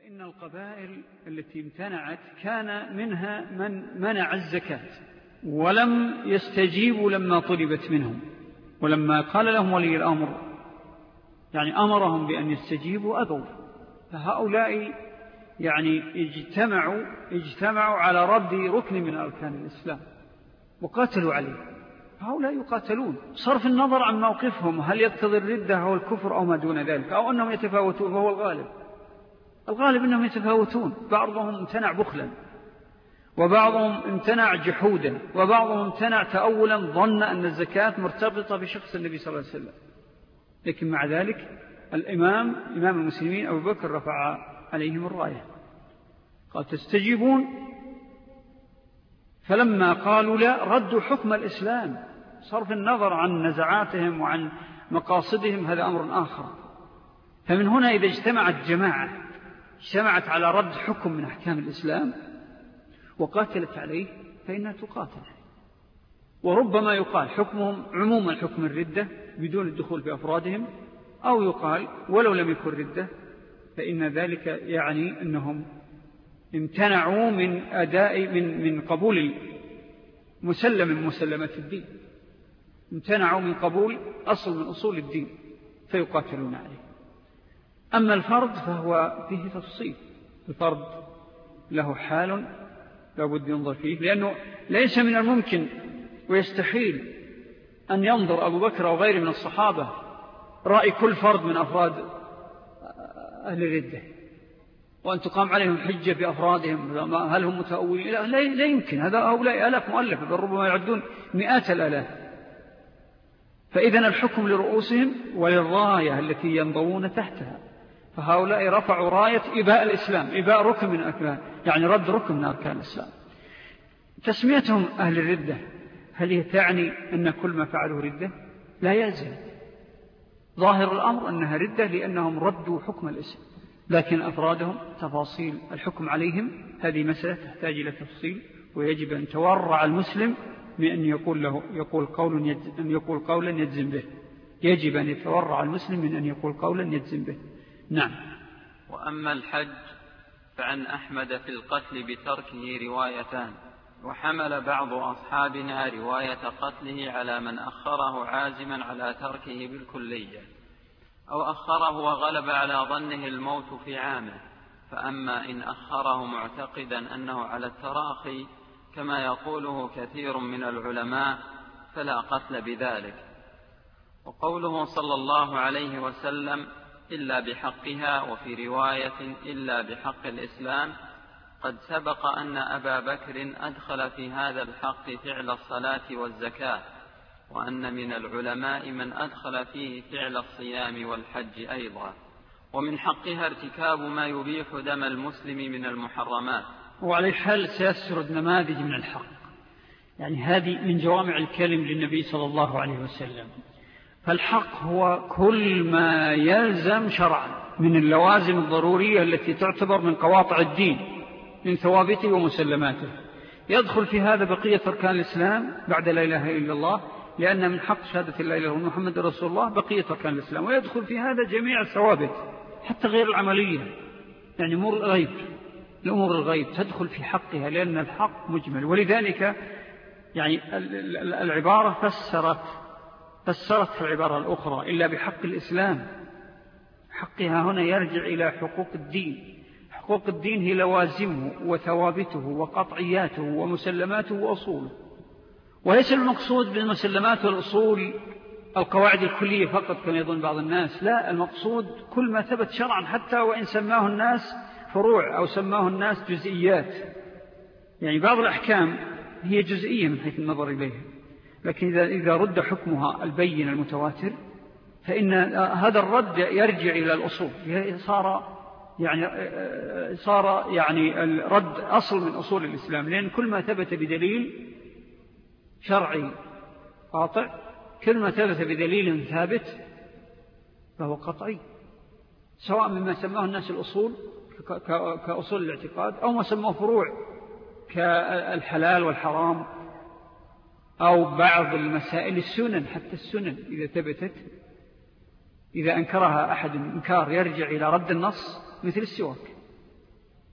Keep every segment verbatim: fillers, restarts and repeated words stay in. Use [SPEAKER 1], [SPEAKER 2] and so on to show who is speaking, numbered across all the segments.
[SPEAKER 1] فإن القبائل التي امتنعت كان منها من منع الزكاة ولم يستجيبوا لما طلبت منهم، ولما قال لهم ولي الأمر يعني أمرهم بأن يستجيبوا أبوا، فهؤلاء يعني اجتمعوا, اجتمعوا على رد ركن من أركان الإسلام وقاتلوا عليه. هؤلاء يقاتلون صرف النظر عن موقفهم، هل يقتضي الردة أو الكفر أو ما دون ذلك، أو أنهم يتفاوتون، وهو الغالب الغالب أنهم يتفاوتون. بعضهم امتنع بخلا، وبعضهم امتنع جحودا، وبعضهم امتنع تأولا ظن أن الزكاة مرتبطة بشخص النبي صلى الله عليه وسلم. لكن مع ذلك الإمام إمام المسلمين أبو بكر رفع عليهم الراية قال تستجيبون، فلما قالوا لا ردوا حكم الإسلام، صرف النظر عن نزعاتهم وعن مقاصدهم هذا أمر آخر. فمن هنا إذا اجتمعت جماعة اجتمعت على رد حكم من أحكام الإسلام وقاتلت عليه فإنها تقاتل، وربما يقال حكمهم عموما حكم الردة بدون الدخول في أفرادهم، أو يقال ولو لم يكن ردة فإن ذلك يعني أنهم امتنعوا من أداء من, من قبول مسلم من مسلمات الدين، امتنعوا من قبول أصل من أصول الدين فيقاتلون عليه. أما الفرض فهو فيه تفصيل، الفرض له حال لا بد ينظر فيه، لأنه ليس من الممكن ويستحيل أن ينظر أبو بكر أو غيره من الصحابة رأي كل فرد من أفراد أهل الردة وأن تقام عليهم حجة بأفرادهم هل هم متأولين، لا, لا يمكن، هذا هؤلاء آلاف مؤلفة بل ربما يعدون مئات الآلاف. فإذن الحكم لرؤوسهم وللراية التي ينضوون تحتها، فهؤلاء رفعوا راية إباء الإسلام، إباء ركن من أركان، يعني رد ركن من أركان الإسلام. تسميتهم أهل الردة هل هي تعني أن كل ما فعلوا ردة؟ لا يلزم، ظاهر الأمر أنها ردة لأنهم ردوا حكم الإسلام، لكن أفرادهم تفاصيل الحكم عليهم هذه مسألة تحتاج إلى تفصيل، ويجب أن تورع المسلم من أن يقول له يقول قول أن يقول قولا يجزم به، يجب أن يتورع المسلم من أن يقول قولا يجزم به. نعم.
[SPEAKER 2] وأما الحج فعن أحمد في القتل بتركه روايتان، وحمل بعض أصحابنا رواية قتله على من أخره عازما على تركه بالكلية، أو أخره وغلب على ظنه الموت في عامه، فأما إن أخره معتقدا أنه على التراخي كما يقوله كثير من العلماء فلا قتل بذلك. وقوله صلى الله عليه وسلم إلا بحقها، وفي رواية إلا بحق الإسلام، قد سبق أن أبا بكر أدخل في هذا الحق فعل الصلاة والزكاة، وأن من العلماء من أدخل فيه فعل الصيام والحج أيضا. ومن حقها ارتكاب ما يبيح دم المسلم من المحرمات.
[SPEAKER 1] وعلى الحال سيسرد نماذج من الحق، يعني هذه من جوامع الكلم للنبي صلى الله عليه وسلم. فالحق هو كل ما يلزم شرعا من اللوازم الضرورية التي تعتبر من قواطع الدين من ثوابته ومسلماته، يدخل في هذا بقية أركان الإسلام بعد لا إله إلا الله، لأن من حق شهادة لا إله إلا الله محمد رسول الله بقية أركان الإسلام، ويدخل في هذا جميع الثوابت حتى غير العملية، يعني أمور الغيب، الأمور الغيب تدخل في حقها لأن الحق مجمل. ولذلك يعني العبارة فسرت فسرت في العبارة الأخرى إلا بحق الإسلام، حقها هنا يرجع إلى حقوق الدين. حقوق الدين هي لوازمه وثوابته وقطعياته ومسلماته وأصوله، وليس المقصود بالمسلمات والأصول القواعد الكلية فقط كما يظن بعض الناس، لا، المقصود كل ما ثبت شرعا حتى وإن سماه الناس فروع أو سماه الناس جزئيات. يعني بعض الأحكام هي جزئية من حيث النظر إليها، لكن إذا, إذا رد حكمها البين المتواتر فإن هذا الرد يرجع إلى الأصول، صار يعني صار يعني الرد أصل من أصول الإسلام، لأن كل ما ثبت بدليل شرعي قاطع، كل ما ثبت بدليل ثابت فهو قطعي، سواء مما سماه الناس الأصول كأصول الاعتقاد أو ما سماه فروع كالحلال والحرام أو بعض المسائل السنن، حتى السنن إذا ثبتت إذا أنكرها أحد إنكار يرجع إلى رد النص، مثل السواك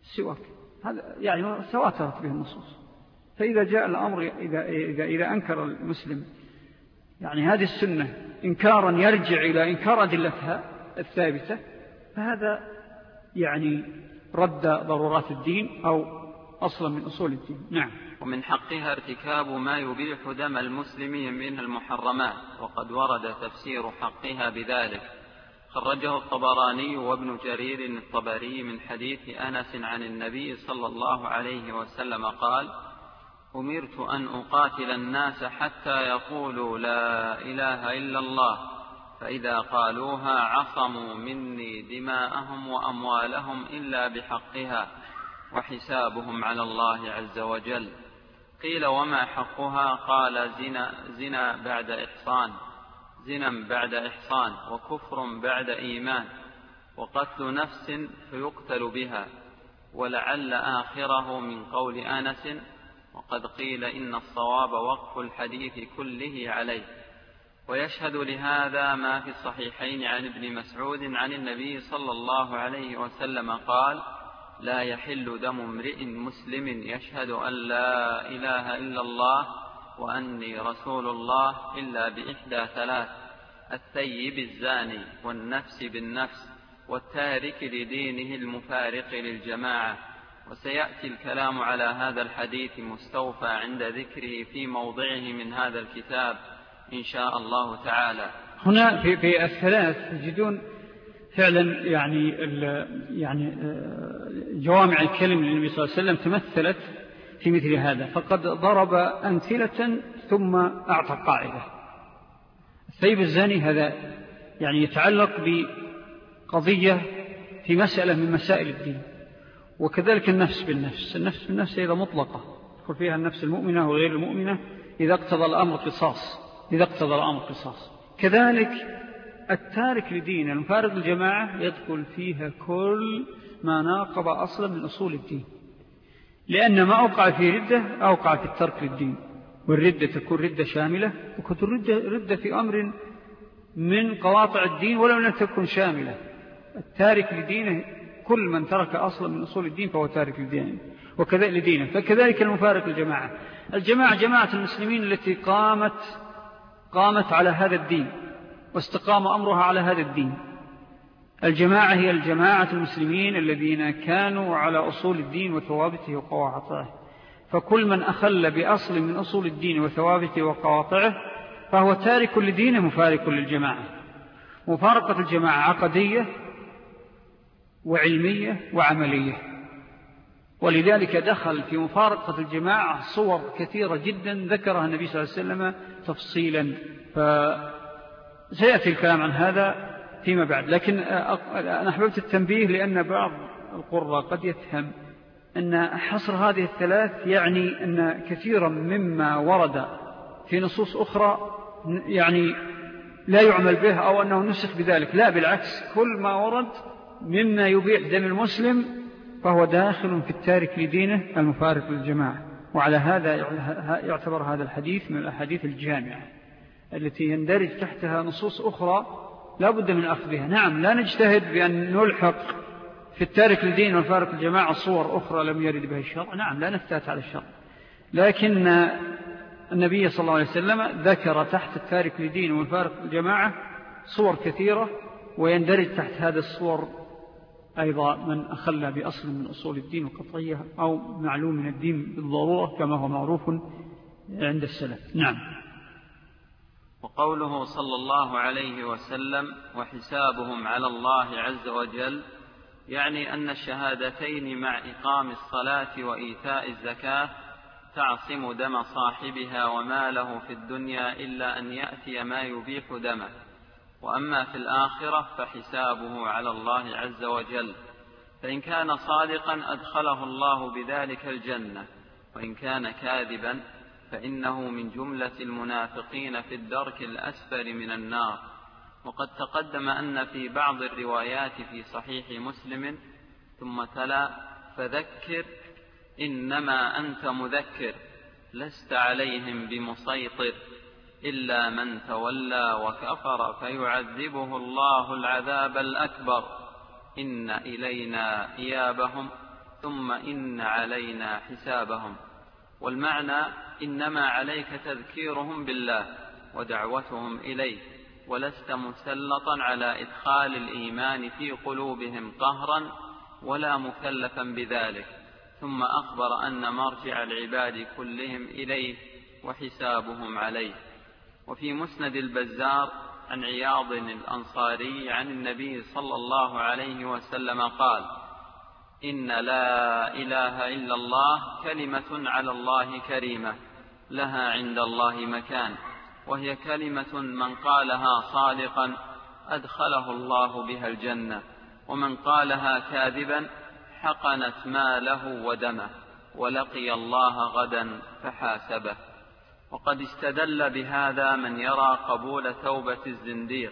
[SPEAKER 1] السواك، هذا يعني تواترت به النصوص. فإذا جاء الأمر إذا, إذا, إذا أنكر المسلم يعني هذه السنة إنكارا يرجع إلى إنكار أدلتها الثابتة، فهذا يعني رد ضرورات الدين أو أصلا من أصول الدين. نعم.
[SPEAKER 2] ومن حقها ارتكاب ما يبيح دم المسلمين من المحرمات، وقد ورد تفسير حقها بذلك. خرجه الطبراني وابن جرير الطبري من حديث أنس عن النبي صلى الله عليه وسلم قال: أمرت أن أقاتل الناس حتى يقولوا لا إله إلا الله، فإذا قالوها عصموا مني دماءهم وأموالهم إلا بحقها، وحسابهم على الله عز وجل. قيل: وما حقها؟ قال: زنا, زنا بعد إحصان زنا بعد إحصان وكفر بعد إيمان وقتل نفس فيقتل بها. ولعل آخره من قول أنس، وقد قيل إن الصواب وقف الحديث كله عليه. ويشهد لهذا ما في الصحيحين عن ابن مسعود عن النبي صلى الله عليه وسلم قال: لا يحل دم امرئ مسلم يشهد أن لا إله إلا الله وأني رسول الله إلا بإحدى ثلاث: الثيب الزاني، والنفس بالنفس، والتارك لدينه المفارق للجماعة. وسيأتي الكلام على هذا الحديث مستوفى عند ذكره في موضعه من هذا الكتاب إن شاء الله تعالى.
[SPEAKER 1] هنا في, في الثلاث تجدون فعلا يعني يعني جوامع الكلم للنبي صلى الله عليه وسلم تمثلت في مثل هذا، فقد ضرب أمثلة ثم أعطى قاعدة. الثيب الزاني هذا يعني يتعلق بقضية في مسألة من مسائل الدين، وكذلك النفس بالنفس. النفس بالنفس إذا مطلقة يدخل فيها النفس المؤمنة وغير المؤمنة إذا اقتضى الأمر قصاص إذا اقتضى الأمر قصاص. كذلك التارك لدين المفارق الجماعة يدخل فيها كل ما ناقض أصلا من أصول الدين، لأن ما أوقع في ردة أوقع في الترك للدين، والردة تكون ردة شاملة، وكتن ردة, ردة في أمر من قواطع الدين ولو لم تكن شاملة. التارك لدينه كل من ترك أصلا من أصول الدين فهو تارك لدينه وكذلك لدينه. فكذلك المفارق الجماعة الجماعة جماعة المسلمين التي قامت قامت على هذا الدين واستقام أمرها على هذا الدين. الجماعة هي الجماعة المسلمين الذين كانوا على أصول الدين وثوابته وقواطعه. فكل من أخل بأصل من أصول الدين وثوابته وقواطعه فهو تارك لدينه مفارق للجماعة. مفارقة الجماعة عقدية وعلمية وعملية، ولذلك دخل في مفارقة الجماعة صور كثيرة جدا ذكرها النبي صلى الله عليه وسلم تفصيلا، فسيأتي الكلام عن هذا فيما بعد. لكن أنا أحببت التنبيه لأن بعض القراء قد يفهم أن حصر هذه الثلاث يعني أن كثيرا مما ورد في نصوص أخرى يعني لا يعمل به أو أنه نسخ بذلك. لا، بالعكس، كل ما ورد مما يبيح دم المسلم فهو داخل في التارك لدينه المفارق للجماعة. وعلى هذا يعتبر هذا الحديث من الأحاديث الجامعة التي يندرج تحتها نصوص أخرى لا بد من أخذها. نعم، لا نجتهد بأن نلحق في التارك لدين والفارق الجماعة صور أخرى لم يرد بها الشرع، نعم لا نفتات على الشرع، لكن النبي صلى الله عليه وسلم ذكر تحت التارك لدين والفارق الجماعة صور كثيرة، ويندرج تحت هذا الصور أيضا من أخلى بأصل من أصول الدين وقطعية أو معلوم من الدين بالضرورة كما هو معروف عند السلف. نعم.
[SPEAKER 2] وقوله صلى الله عليه وسلم وحسابهم على الله عز وجل، يعني أن الشهادتين مع إقام الصلاة وإيتاء الزكاة تعصم دم صاحبها وماله في الدنيا إلا أن يأتي ما يبيح دمه، وأما في الآخرة فحسابه على الله عز وجل، فإن كان صادقا أدخله الله بذلك الجنة، وإن كان كاذبا فإنه من جملة المنافقين في الدرك الأسفل من النار. وقد تقدم أن في بعض الروايات في صحيح مسلم ثم تلا فذكر إنما أنت مذكر لست عليهم بمسيطر إلا من تولى وكفر فيعذبه الله العذاب الأكبر إن إلينا إيابهم ثم إن علينا حسابهم. والمعنى إنما عليك تذكيرهم بالله ودعوتهم إليه، ولست مسلطا على إدخال الإيمان في قلوبهم قهرا ولا مكلفا بذلك. ثم أخبر أن مرجع العباد كلهم إليه وحسابهم عليه. وفي مسند البزار عن عياض الأنصاري عن النبي صلى الله عليه وسلم قال: إن لا إله إلا الله كلمة على الله كريمة لها عند الله مكان، وهي كلمة من قالها صادقا أدخله الله بها الجنة، ومن قالها كاذبا حقنت ماله ودمه ولقي الله غدا فحاسبه. وقد استدل بهذا من يرى قبول توبة الزنديق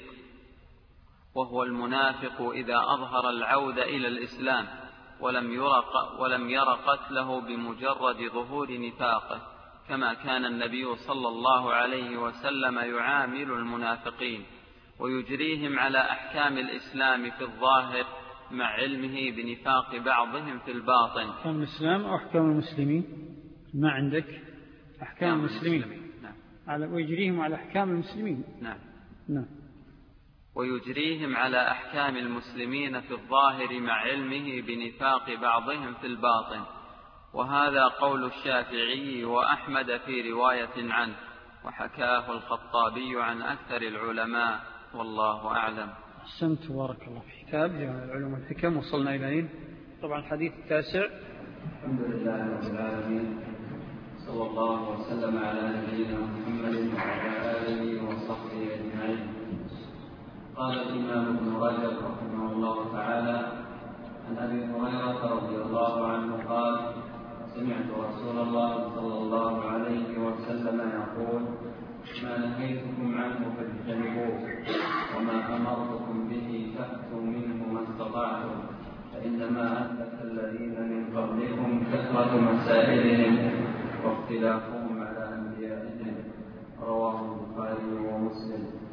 [SPEAKER 2] وهو المنافق إذا أظهر العودة إلى الإسلام ولم ير ولم ير قتله بمجرد ظهور نفاقه، كما كان النبي صلى الله عليه وسلم يعامل المنافقين ويجريهم على أحكام الإسلام في الظاهر مع علمه بنفاق بعضهم في الباطن.
[SPEAKER 1] أحكام الإسلام أو أحكام المسلمين؟ ما عندك أحكام المسلمين. المسلمين. نعم. على ويجريهم على أحكام المسلمين.
[SPEAKER 2] نعم.
[SPEAKER 1] نعم.
[SPEAKER 2] ويجريهم على أحكام المسلمين في الظاهر مع علمه بنفاق بعضهم في الباطن. وهذا قول الشافعي وأحمد في رواية عنه، وحكاه الخطابي عن أكثر العلماء، والله أعلم.
[SPEAKER 1] أحسنت، بارك الله في كتاب جامع العلوم والحكم. وصلنا إلى أين؟ طبعا الحديث التاسع.
[SPEAKER 2] الحمد لله رب العالمين، صلى الله وسلم على نبينا محمد وعلى آله وصحبه أجمعين. قال الإمام ابن رجب رحمه الله تعالى: عن أبي هريرة رضي الله عنه قال: سمعت رسول الله صلى الله عليه وسلم يقول: ما نهيتكم عنه فاجتنبوه، وما أمرتكم به فأتوا منه ما استطعتم، فإنما أهلك الذين من قبلكم كثرة مسائلهم واختلافهم على أنبيائهم. رواه البخاري ومسلم.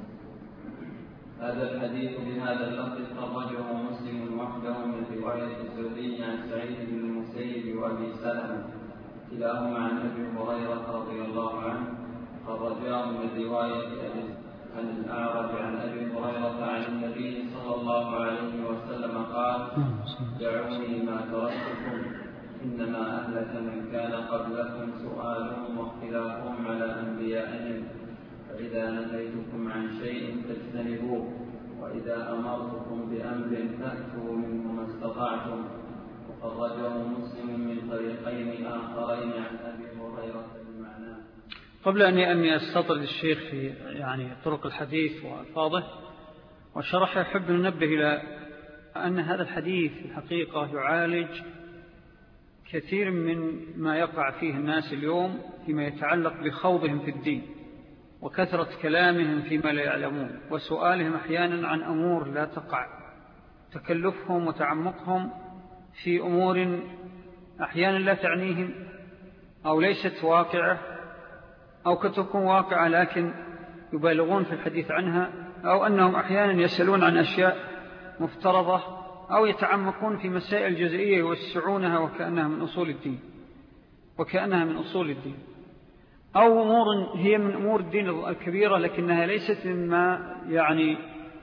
[SPEAKER 2] هذا الحديث بهذا اللفظ خرجه مسلم وحده من رواية الزهري عن سعيد بن المسيب وأبي سلمة، كلاهما عن أبي هريرة رضي الله عنه. خرجاه من رواية عن الأعرج عن أبي هريرة عن النبي صلى الله عليه وسلم قال: دعوني ما تركتكم، إنما أهلك من كان قبلكم سؤالهم واختلافهم على أنبيائهم، فإذا نهيتكم عن شيء فاجتنبوه، وإذا أمرتكم بأمر فأتوا منه ما استطعتم. وخرجه مسلم من طريقين آخرين عن أبي هريرة بمعناه.
[SPEAKER 1] قبل أني أستطرد الشيخ في يعني طرق الحديث وألفاظه وشرحه، أحب ننبه إلى أن هذا الحديث في الحقيقة يعالج كثير من ما يقع فيه الناس اليوم فيما يتعلق بخوضهم في الدين وكثرة كلامهم فيما لا يعلمون، وسؤالهم أحيانا عن أمور لا تقع، تكلفهم وتعمقهم في أمور أحيانا لا تعنيهم أو ليست واقعة، أو كتكون واقعة لكن يبالغون في الحديث عنها، أو أنهم أحيانا يسألون عن أشياء مفترضة، أو يتعمقون في مسائل جزئية يوسعونها وكأنها من أصول الدين وكأنها من أصول الدين أو أمور هي من أمور الدين الكبيرة لكنها ليست مما يعني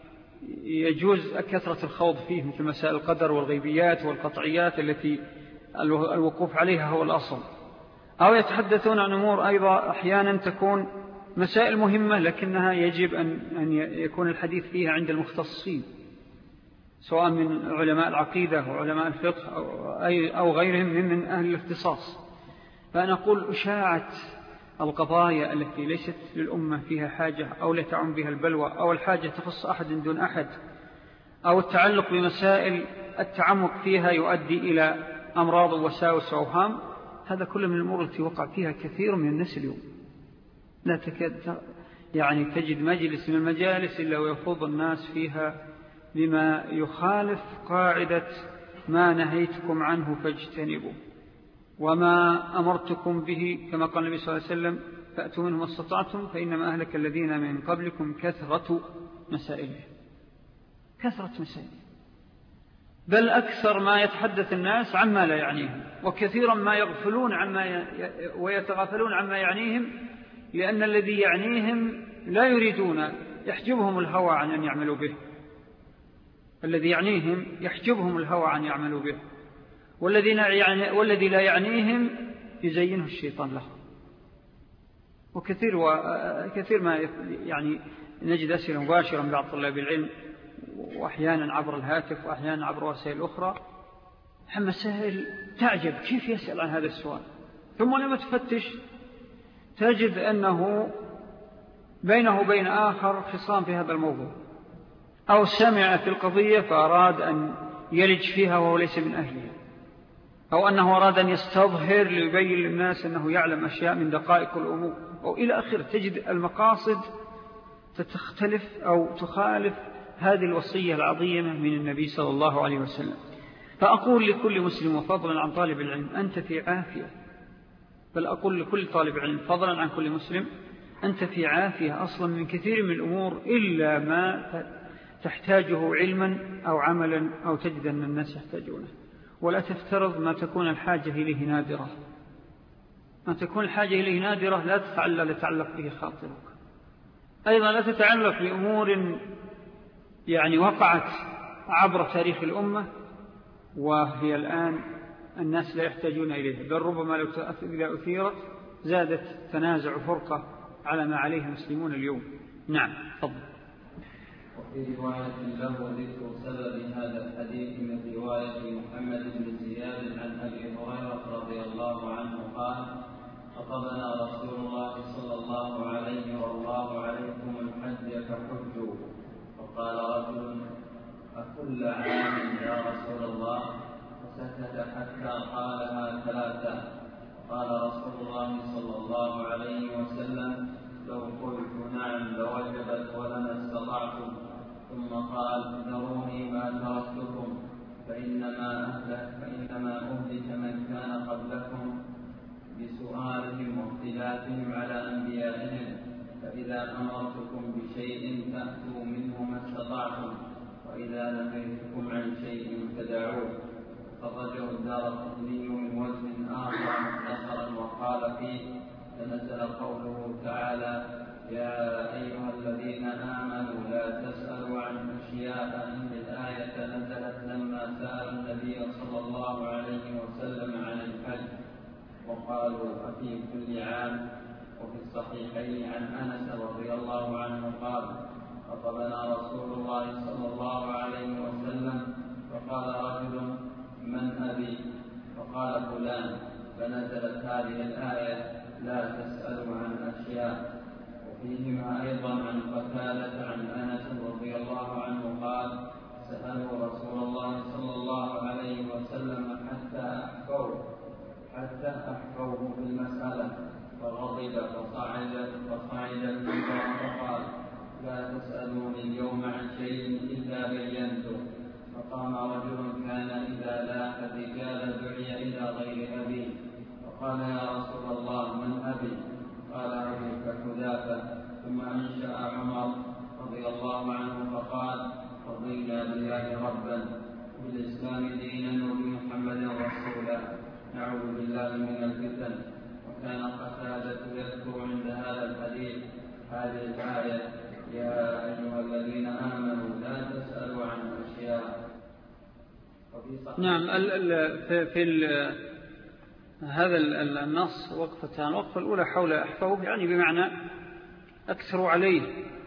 [SPEAKER 1] يجوز كثرة الخوض فيه، مثل مسائل القدر والغيبيات والقطعيات التي الوقوف عليها هو الأصل. أو يتحدثون عن أمور أيضا أحيانا تكون مسائل مهمة لكنها يجب أن يكون الحديث فيها عند المختصين، سواء من علماء العقيدة وعلماء الفقه أو غيرهم من أهل الاختصاص. فأنا أقول أشاعة القضايا التي ليست للأمة فيها حاجة أو لا تعم بها البلوى، أو الحاجة تخص أحد دون أحد، أو التعلق بمسائل التعمق فيها يؤدي إلى أمراض ووساوس وأوهام، هذا كله من الأمور التي وقع فيها كثير من الناس اليوم. لا تكاد يعني تجد مجلس من المجالس إلا ويخوض الناس فيها بما يخالف قاعدة ما نهيتكم عنه فاجتنبوا، وما أمرتكم به كما قال النبي صلى الله عليه وسلم فأتوا منه ما استطعتم، فإنما أهلك الذين من قبلكم كثرة مسائله. كثرة مسائله بل أكثر ما يتحدث الناس عما لا يعنيهم، وكثيرا ما يغفلون عما ي... ويتغافلون عما يعنيهم، لأن الذي يعنيهم لا يريدون، يحجبهم الهوى عن أن يعملوا به. الذي يعنيهم يحجبهم الهوى عن يعملوا به، والذي, يعني والذي لا يعنيهم يزينه الشيطان له. وكثير وكثير ما يعني نجد أسئلة مباشرة من بعض طلاب العلم، وأحيانا عبر الهاتف وأحيانا عبر وسائل أخرى، مسائل تعجب كيف يسأل عن هذا السؤال، ثم لما تفتش تجد أنه بينه وبين آخر خصام في هذا الموضوع، أو سمع في القضية فأراد أن يلج فيها وهو ليس من أهلها، أو أنه أراد أن يستظهر ليبين للناس أنه يعلم أشياء من دقائق الأمور، أو إلى آخر. تجد المقاصد تختلف أو تخالف هذه الوصية العظيمة من النبي صلى الله عليه وسلم. فأقول لكل مسلم وفضلا عن طالب العلم أنت في عافية، بل أقول لكل طالب علم فضلا عن كل مسلم أنت في عافية أصلا من كثير من الأمور، إلا ما تحتاجه علما أو عملا أو تجد أن الناس يحتاجونه. ولا تفترض ما تكون الحاجة إليه نادرة، ما تكون الحاجة إليه نادرة لا تتعلق يتعلق به خاطرك. أيضا لا تتعلق بأمور يعني وقعت عبر تاريخ الأمة وهي الآن الناس لا يحتاجون إليها، بل ربما لو إذا أثيرت زادت تنازع فرقة على ما عليه المسلمون اليوم. نعم تفضل.
[SPEAKER 2] وفي رواية له ذكر سبب هذا الحديث من رواية محمد بن زياد عن أبي هريرة رضي الله عنه قال: خطبنا رسول الله صلى الله عليه والله عليكم الحج فحجوا، فقال رجل: أكل عام يا رسول الله؟ فسكت حتى قالها ثلاثة. قال رسول الله صلى الله عليه وسلم: لو قلت نعم لوجبت ولما استطعتم. ثم قال: ذروني ما تركتكم، فإنما أهلك فإنما أهلك من كان قبلكم بسؤالهم واختلافهم على أنبيائهم، فإذا أمرتكم بشيء فأتوا منه ما استطعتم، وإذا نهيتكم عن شيء فدعوه. فخرجه الدارقطني من وجه آخر مختصرا وقال فيه: فنزل قوله تعالى: يا أيها الذين آمنوا لا تسألوا عن أشياء. إن الآية نزلت لما سأل النبي صلى الله عليه وسلم عن الحج، وقالوا: أفي كل عام؟ وفي الصحيحين عن أنس رضي الله عنه قال: خطبنا رسول الله صلى الله عليه وسلم فقال رجل: من أبي؟ فقال: فلان. فنزلت هذه الآية: لا تسألوا عن أشياء. وفيهما أيضا عن قتادة عن أنس رضي الله عنه قال: سألوا رسول الله صلى الله عليه وسلم حتى أحفوه حتى أحفوه في المسألة، فغضب فصعد فصعد المنبر فقال: لا تسألوني اليوم عن شيء إلا بينته. فقام رجل كان إذا لاقى الرجال دعي إلى غير أبيه، فقال: يا رسول الله من أبي؟ قال: أبوك حذافة. ثم أنشأ عمر رضي الله عنه فقال: رضينا بالله ربا وبالإسلام دينا وبمحمد رسولا، نعوذ بالله من الفتن. وكان قتادة يذكر عند هذا الحديث هذه الآية: يا أيها الذين آمنوا لا تسألوا عن أشياء.
[SPEAKER 1] نعم. ال ال في, في ال هذا النص وقفتان. الوقفة الأولى حول أحفوه، يعني بمعنى أكثروا عليه،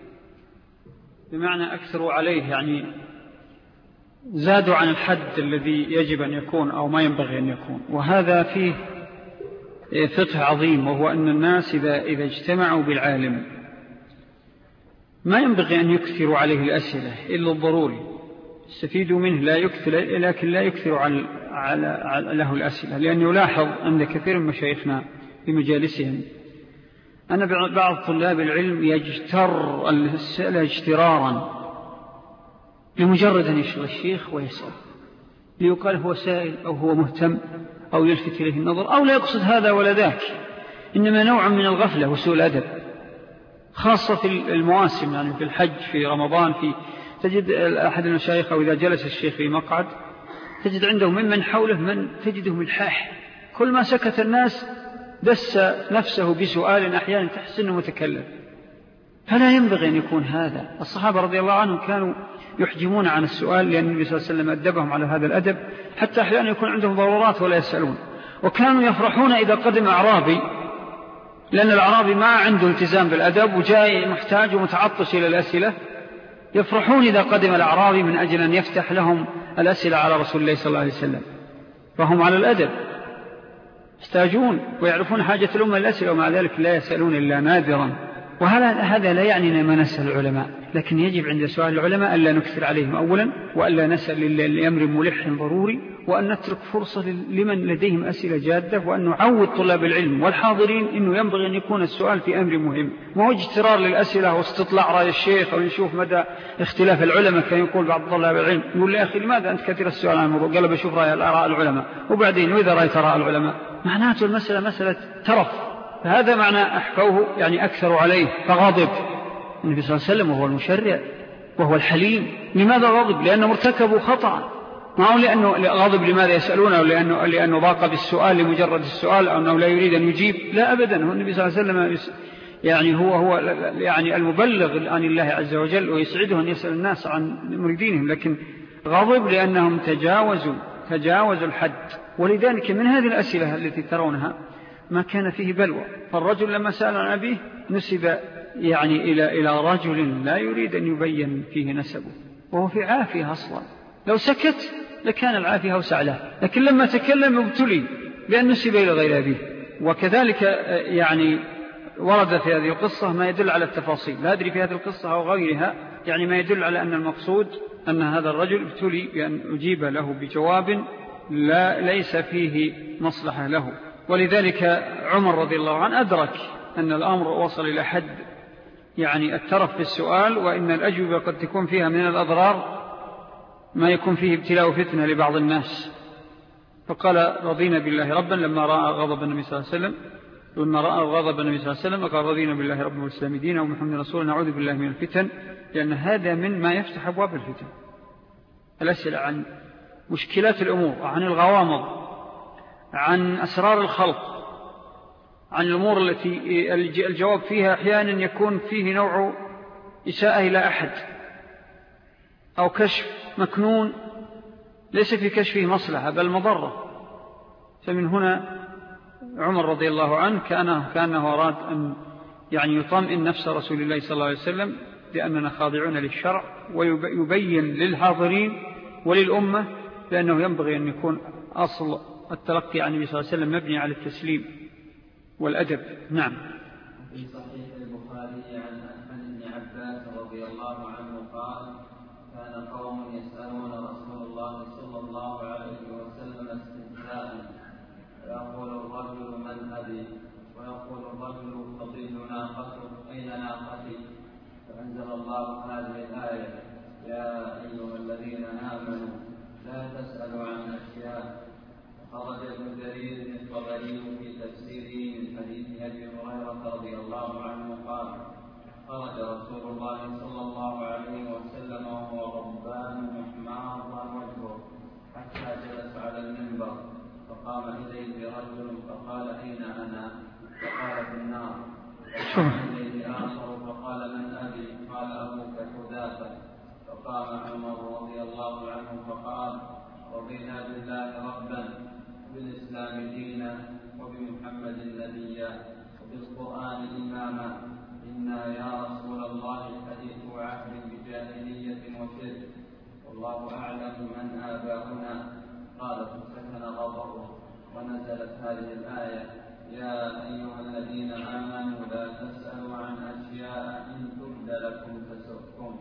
[SPEAKER 1] بمعنى أكثروا عليه يعني زادوا عن الحد الذي يجب أن يكون أو ما ينبغي أن يكون. وهذا فيه فقه عظيم، وهو أن الناس إذا, إذا اجتمعوا بالعالم ما ينبغي أن يكثروا عليه الأسئلة إلا الضروري، استفيدوا منه لا يكثر، لكن لا يكثروا على, على, على له الأسئلة. لأنه يلاحظ أن كثير من مشايخنا في مجالسهم أن بعض طلاب العلم يجتر الأسئلة اجترارا لمجرد أن يشغل الشيخ ويسأل، ليقال هو سائل أو هو مهتم أو يلفت إليه النظر، أو لا يقصد هذا ولا ذاك، إنما نوع من الغفلة وسوء الأدب، خاصة في المواسم، يعني في الحج، في رمضان، في تجد أحد المشايخ أو إذا جلس الشيخ في مقعد تجد عنده ممن حوله من تجده ملحاح، كل ما سكت الناس دس نفسه بسؤال أحيانا تحسنه متكلم. فلا ينبغي أن يكون هذا. الصحابة رضي الله عنهم كانوا يحجمون عن السؤال، لأن النبي صلى الله عليه وسلم أدبهم على هذا الأدب، حتى أحيانا يكون عندهم ضرورات ولا يسألون. وكانوا يفرحون إذا قدم أعرابي، لأن الأعرابي ما عنده التزام بالأدب وجاي محتاج ومتعطش إلى الأسئلة، يفرحون إذا قدم الأعرابي من أجل أن يفتح لهم الأسئلة على رسول الله صلى الله عليه وسلم، فهم على الأدب يحتاجون ويعرفون حاجة الأمة الأسئلة، ومع ذلك لا يسألون إلا نادرا. وهذا لا يعني ما نسأل العلماء، لكن يجب عند سؤال العلماء ألا نكثر عليهم أولا، وألا نسأل لأمر ملح ضروري، وأن نترك فرصة لمن لديهم أسئلة جادة، وأن نعود طلاب العلم والحاضرين إنه ينبغي أن يكون السؤال في أمر مهم، ما هو اجترار للأسئلة واستطلاع رأي الشيخ أو نشوف مدى اختلاف العلماء. كان يقول بعض طلاب العلم يقول لي أخي لماذا أنت كثير السؤال عن الموضوع؟ قال بشوف رأي آراء العلماء، وبعدين وإذا رأيت آراء العلماء معناته المسألة مسألة ترف، فهذا معنى أحفوه يعني أكثر عليه فغضب. النبي صلى الله عليه وسلم وهو المشرع وهو الحليم، لماذا غضب؟ لأنه مرتكبوا خطأ، ما هو لأنه غضب لماذا يسألونه، أو لأنه, لأنه ضاق بالسؤال لمجرد السؤال، أو أنه لا يريد أن يجيب، لا أبدا. هو النبي صلى الله عليه وسلم يعني هو, هو يعني المبلغ عن الله عز وجل، ويسعده أن يسأل الناس عن مريدينهم، لكن غضب لأنهم تجاوزوا تجاوزوا الحد. ولذلك من هذه الأسئلة التي ترونها ما كان فيه بلوى. فالرجل لما سأل عن أبيه نسب يعني إلى إلى رجل لا يريد أن يبين فيه نسبه، وهو في عافية أصلا، لو سكت لكان العافية أوسع له، لكن لما تكلم ابتلي بأن نسب إلى غير أبيه. وكذلك يعني ورد في هذه القصة ما يدل على التفاصيل، لا أدري في هذه القصة أو غيرها، يعني ما يدل على أن المقصود أن هذا الرجل ابتلي بأن أجيب له بجواب لا ليس فيه مصلحة له. ولذلك عمر رضي الله عنه أدرك أن الأمر وصل إلى حد يعني الترف في السؤال، وإن الأجوبة قد تكون فيها من الأضرار ما يكون فيه ابتلاء فتنة لبعض الناس. فقال رضينا بالله ربا لما رأى غضب النبي صلى الله عليه وسلم لما رأى غضب النبي صلى الله عليه وسلم قال رضينا بالله ربا والإسلام دينا ومحمد رسولا نعوذ بالله من الفتن، لأن هذا من ما يفتح أبواب الفتن. الأسئلة عن مشكلات الأمور، عن الغوامض، عن أسرار الخلق، عن الأمور التي الجواب فيها أحيانا يكون فيه نوع إساءة إلى أحد، أو كشف مكنون ليس في كشفه مصلحة بل مضرة. فمن هنا عمر رضي الله عنه كأنه, كأنه أراد أن يعني يطمئن نفس رسول الله صلى الله عليه وسلم لأننا خاضعون للشرع، ويبين للحاضرين وللأمة لأنه ينبغي أن يكون أصل التلقي عن النبي صلى الله عليه وسلم مبني على التسليم والأدب. نعم.
[SPEAKER 2] في صحيح البخاري عن ابن عباس رضي الله عنه قال كان قوم يسألون رسول الله صلى الله عليه وسلم استهزاء، فيقول الرجل من أبي؟ ويقول الرجل تضل ناقته أين ناقتي؟ فأنزل الله هذه الآية يا أيها الذين آمنوا لا تسألوا عن أشياء. خرج ابن جرير الطبري في تفسيره من حديث أبي هريرة رضي الله عنه قال خرج رسول الله صلى الله عليه وسلم وهو غضبان محمار وجهه حتى جلس على المنبر، فقام إليه رجل فقال أين أنا؟ فقال في النار. فقام إليه آخر فقال من أبي؟ قال أبوك حذافة. فقام عمر رضي الله عنه فقال رضينا بالله ربا بالإسلام دينا وبمحمد نبيا وبالقرآن إماما، إنا يا رسول الله حديث عهد بجاهلية وشرك والله أعلم من آباؤنا. قال فسكن غضبه ونزلت هذه الآية يا أيها الذين آمنوا لا تسألوا عن أشياء إن تبد لكم تسؤكم.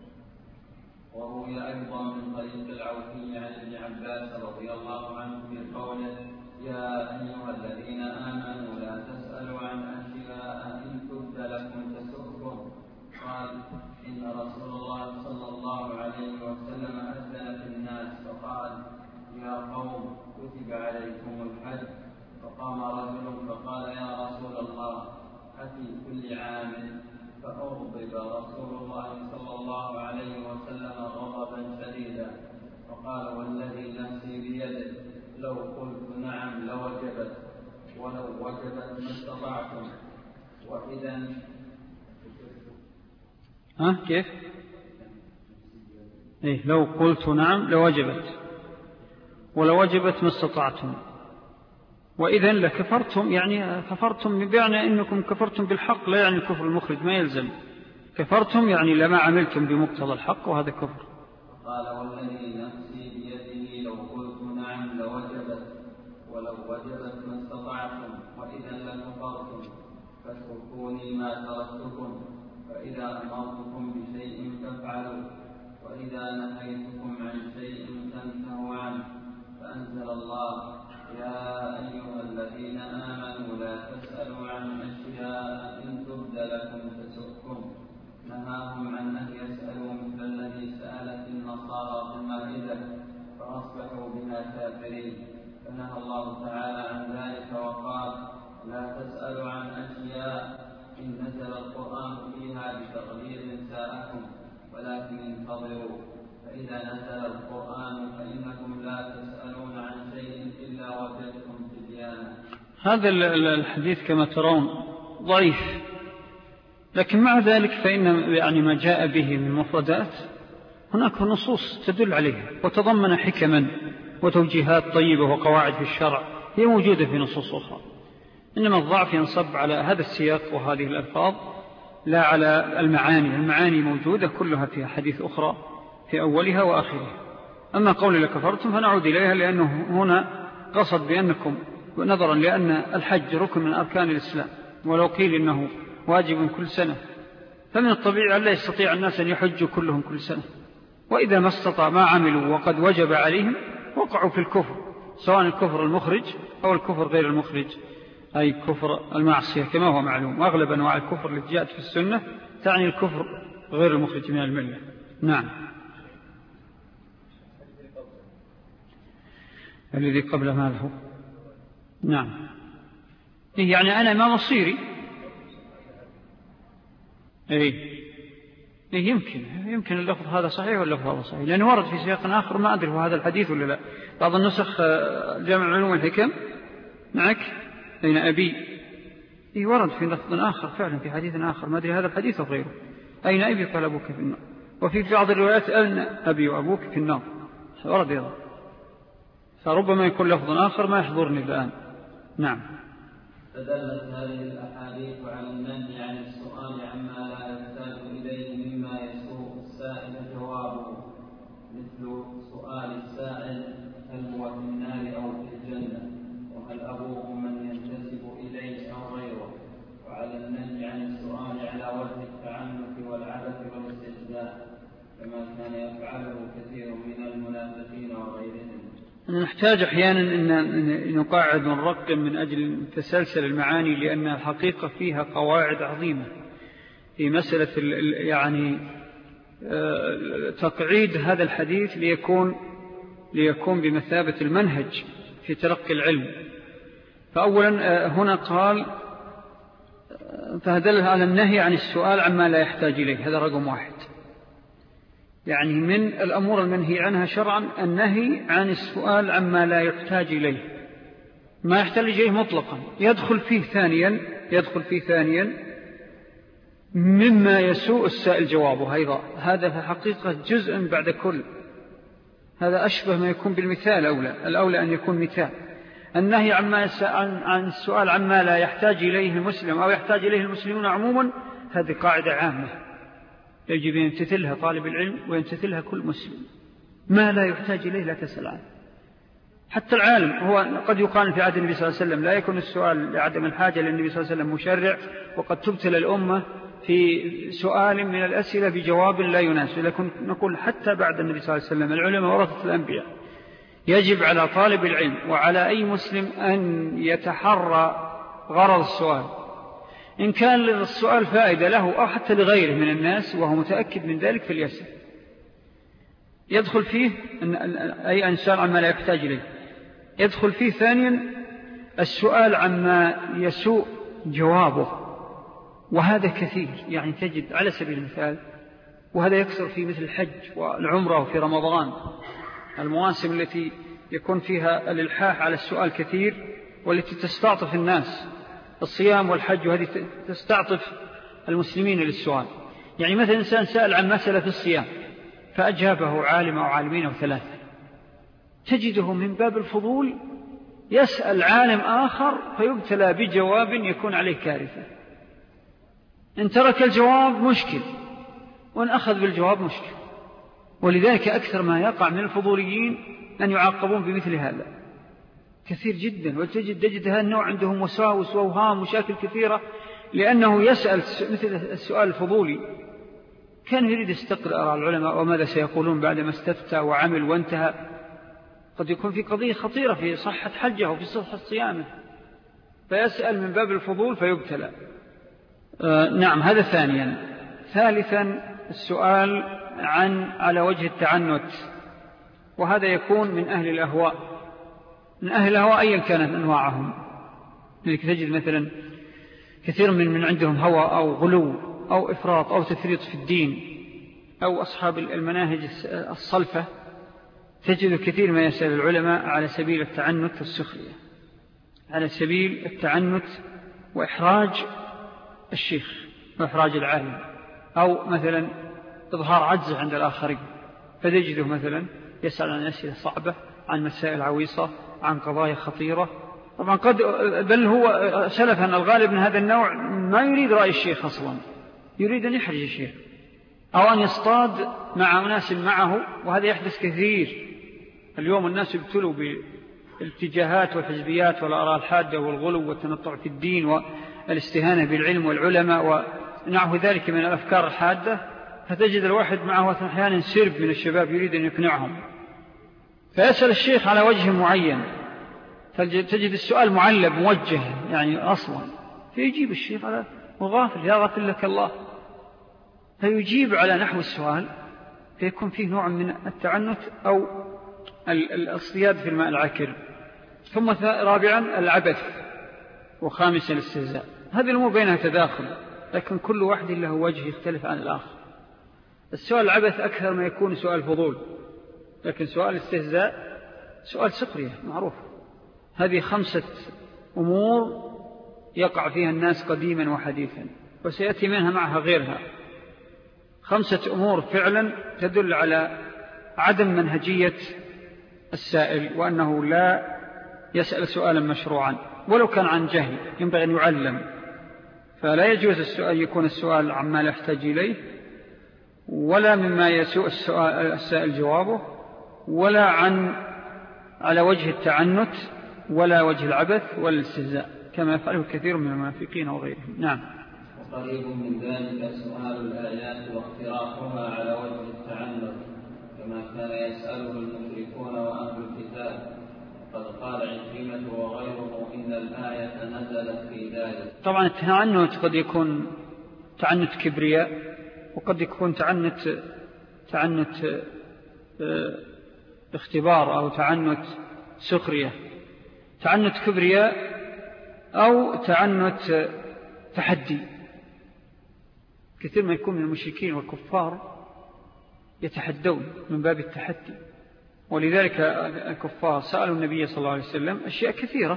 [SPEAKER 2] وروي أيضا من طريق العوفي عن ابن عباس رضي الله عنه في قوله يا أيها الذين آمنوا لا تسألوا عن أشياء إن تبد لكم تسؤكم. قال إن رسول الله صلى الله عليه وسلم أذن في الناس فقال يا قوم كتب عليكم الحج. فقام رجل فقال يا رسول الله أفي كل عام؟ فأغضب رسول الله صلى الله عليه وسلم غضبا شديدا وقال والذي نفسي بيده لو قلت نعم لوجبت ولو وجبت ما استطعتم وإذا
[SPEAKER 1] ها كيف؟ إيه لو قلت نعم لوجبت ولو وجبت ما استطعتم وإذا لكفرتم، يعني كفرتم بمعنى أنكم كفرتم بالحق، لا يعني الكفر المخرج، ما يلزم كفرتم يعني لما عملتم بمقتضى الحق، وهذا كفر.
[SPEAKER 2] قال والذي نفسي بيده لو قلت نعم لوجبت ولو وجبت ما استطعتم وإذا لكفرتم فاتركوني ما تركتكم فإذا أمرتكم بشيء فافعلوا وإذا نهيتكم عن شيء فانتهوا عنه. فأنزل الله يا أيها الذين آمنوا لا تسألوا عن أشياء إن تبد لكم تسؤكم. نهاهم عن أن يسألوا مثل الذي سألت النصارى في المائدة فأصبحوا بها كافرين. فنهى الله تعالى عن ذلك وقال لا تسألوا عن أشياء إن نزل القرآن فيها بتغليظ ساءكم ولكن انتظروا فإذا نزل القرآن فإنكم لا تسألون عن شيء إلا وجدتم تبيانا.
[SPEAKER 1] هذا الحديث كما ترون ضعيف، لكن مع ذلك فإن يعني ما جاء به من مفردات هناك نصوص تدل عليها وتضمن حكما وتوجيهات طيبة وقواعد في الشرع هي موجودة في نصوص أخرى، إنما الضعف ينصب على هذا السياق وهذه الألفاظ لا على المعاني. المعاني موجودة كلها في حديث أخرى في أولها وآخرها. أما قول لكفرتم فنعود إليها، لأنه هنا قصد بأنكم نظرا لأن الحج ركن من أركان الإسلام، ولو قيل إنه واجب كل سنة فمن الطبيعي أن لا يستطيع الناس أن يحجوا كلهم كل سنة، وإذا ما استطاع ما عملوا وقد وجب عليهم وقعوا في الكفر، سواء الكفر المخرج أو الكفر غير المخرج، أي كفر المعصية كما هو معلوم. أغلب أنواع الكفر التي جاءت في السنة تعني الكفر غير المخرج من الملة. نعم. الذي قبل ماله. نعم. يعني أنا ما مصيري. إيه يمكن يمكن اللفظ هذا صحيح واللفظ هذا صحيح، لأنه ورد في سياق آخر ما أدري هو هذا الحديث ولا لا. بعض النسخ جامع علوم الحكم معك أين أبي إيه ورد في لفظ آخر فعلا في حديث آخر ما أدري هذا الحديث أو غيره أين أبي قال أبوك في النار، وفي بعض الروايات أن أبي وأبوك في النار ورد هذا، فربما يكون لفظ آخر ما يحضرني الآن. نعم.
[SPEAKER 2] فدلت هذه الأحاديث على النهي عن السؤال عما لا يحتاج إليه مما يسوء السائل جوابه، مثل سؤال السائل هل هو في النار أو في الجنة، وهل أبوه من ينتسب إليه أو غيره، وعلى النهي عن السؤال على وجه التعنت والعبث والاستهزاء كما كان يفعله كثير من المنافقين وغيرهم.
[SPEAKER 1] نحتاج أحيانا أن نقاعد ونرقم من أجل تسلسل المعاني، لأن الحقيقة فيها قواعد عظيمة في مسألة يعني تقعيد هذا الحديث ليكون ليكون بمثابة المنهج في تلقي العلم. فأولا هنا قال فهدل على النهي عن السؤال عما لا يحتاج إليه، هذا رقم واحد، يعني من الأمور المنهي عنها شرعا النهي عن السؤال عما لا يحتاج إليه، ما يحتاج إليه مطلقا. يدخل فيه ثانيا يدخل فيه ثانيا مما يسوء السائل جوابه أيضا، هذا في حقيقة جزء بعد كل، هذا أشبه ما يكون بالمثال، أولى الأولى أن يكون مثال. النهي عما عن السؤال عما لا يحتاج إليه المسلم أو يحتاج إليه المسلمون عموما، هذه قاعدة عامة يجب أن يمتثلها طالب العلم ويمتثلها كل مسلم. ما لا يحتاج إليه لا تسأل عنه. حتى العالم هو قد يقال في عهد النبي صلى الله عليه وسلم لا يكون السؤال لعدم الحاجة، لأن النبي صلى الله عليه وسلم مشرع، وقد تبتلى الأمة في سؤال من الأسئلة بجواب لا يناسب. لكن نقول حتى بعد النبي صلى الله عليه وسلم العلماء ورثة الأنبياء، يجب على طالب العلم وعلى أي مسلم أن يتحرى غرض السؤال، إن كان للسؤال فائدة له أو حتى لغيره من الناس وهو متأكد من ذلك فليسأل. يدخل فيه أي إنسان عما لا يحتاج إليه. يدخل فيه ثانيا السؤال عما يسوء جوابه، وهذا كثير، يعني تجد على سبيل المثال، وهذا يكثر في مثل الحج والعمرة وفي رمضان، المواسم التي يكون فيها الإلحاح على السؤال كثير والتي تستعطف الناس، الصيام والحج، وهذه تستعطف المسلمين للسؤال. يعني مثلا إنسان سأل عن مسألة في الصيام فأجابه عالم أو عالمين أو ثلاثة، تجده من باب الفضول يسأل عالم آخر فيبتلى بجواب يكون عليه كارثة. إن ترك الجواب مشكل، وإن أخذ بالجواب مشكل. ولذلك أكثر ما يقع من الفضوليين أن يعاقبون بمثل هذا كثير جدا. وتجد تجد هذا النوع عندهم وساوس ووهام مشاكل كثيرة، لأنه يسأل مثل السؤال الفضولي كان يريد يستقرأ آراء العلماء وماذا سيقولون بعد ما استفتى وعمل وانتهى. قد يكون في قضية خطيرة في صحة حجه وفي صحة صيامه، فيسأل من باب الفضول فيبتلى. آه نعم، هذا ثانيا. ثالثا السؤال عن على وجه التعنت، وهذا يكون من أهل الأهواء، من أهل الأهواء أيا كانت أنواعهم. لذلك تجد مثلا كثير من من عندهم هوى أو غلو أو إفراط أو تفريط في الدين، أو أصحاب المناهج الصلفة، تجد كثير ما يسأل العلماء على سبيل التعنت والسخرية، على سبيل التعنت وإحراج الشيخ وإحراج العالم، أو مثلا إظهار عجز عند الآخرين. فتجده مثلا يسأل عن أسئلة صعبة، عن مسائل عويصة، عن قضايا خطيرة. طبعا قد بل هو سلفا الغالب من هذا النوع ما يريد رأي الشيخ أصلا، يريد أن يحرج الشيخ أو أن يصطاد مع أناس معه، وهذا يحدث كثير اليوم. الناس يبتلوا بالاتجاهات والحزبيات والآراء الحادة والغلو والتنطع في الدين والاستهانة بالعلم والعلماء ونحو ذلك من الأفكار الحادة. فتجد الواحد معه أحيانا سرب من الشباب يريد أن يقنعهم، فيسأل الشيخ على وجه معين، فتجد السؤال معلب موجه يعني أصلا، فيجيب الشيخ على مغافل، يا غافل لك الله، فيجيب على نحو السؤال، فيكون فيه نوع من التعنت أو الاصطياد في الماء العكر. ثم رابعا العبث، وخامسا الاستهزاء. هذه الأمور بينها تداخل، لكن كل واحد له وجه يختلف عن الآخر. السؤال العبث أكثر ما يكون سؤال فضول، لكن سؤال الاستهزاء سؤال سخرية معروف. هذه خمسة أمور يقع فيها الناس قديما وحديثا، وسيأتي منها معها غيرها. خمسة أمور فعلا تدل على عدم منهجية السائل، وأنه لا يسأل سؤالا مشروعا ولو كان عن جهل، ينبغي أن يعلم. فلا يجوز السؤال يكون السؤال عما لا يحتاج إليه، ولا مما يسوء السؤال السائل جوابه، ولا عن على وجه التعنت، ولا وجه العبث ولا الاستهزاء، كما يفعله كثير من المنافقين وغيرهم. نعم.
[SPEAKER 2] وقريب من ذلك سؤال الآيات واقتراحها على وجه التعنت، كما كان يسأله المشركون وأهل الكتاب. قد قال عكرمة وغيره إن الآية نزلت في ذلك.
[SPEAKER 1] طبعا التعنت قد يكون تعنت كبرياء، وقد يكون تعنت تعنت اه اختبار أو تعنت سخرية. تعنت كبرياء أو تعنت تحدي. كثير ما يكون من المشركين والكفار يتحدون من باب التحدي، ولذلك الكفار سألوا النبي صلى الله عليه وسلم أشياء كثيرة،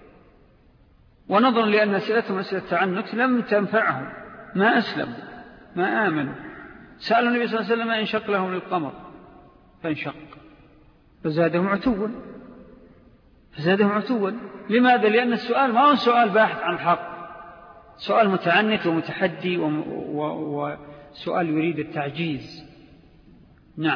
[SPEAKER 1] ونظرا لأن أسئلتهم أسئلة التعنت لم تنفعهم، ما أسلموا ما آمنوا. سألوا النبي صلى الله عليه وسلم أن ينشق لهم للقمر فانشق، فزادهم عتوا فزادهم عتوا لماذا؟ لأن السؤال ما هو سؤال باحث عن الحق، سؤال متعنت ومتحدي وسؤال يريد التعجيز. نعم.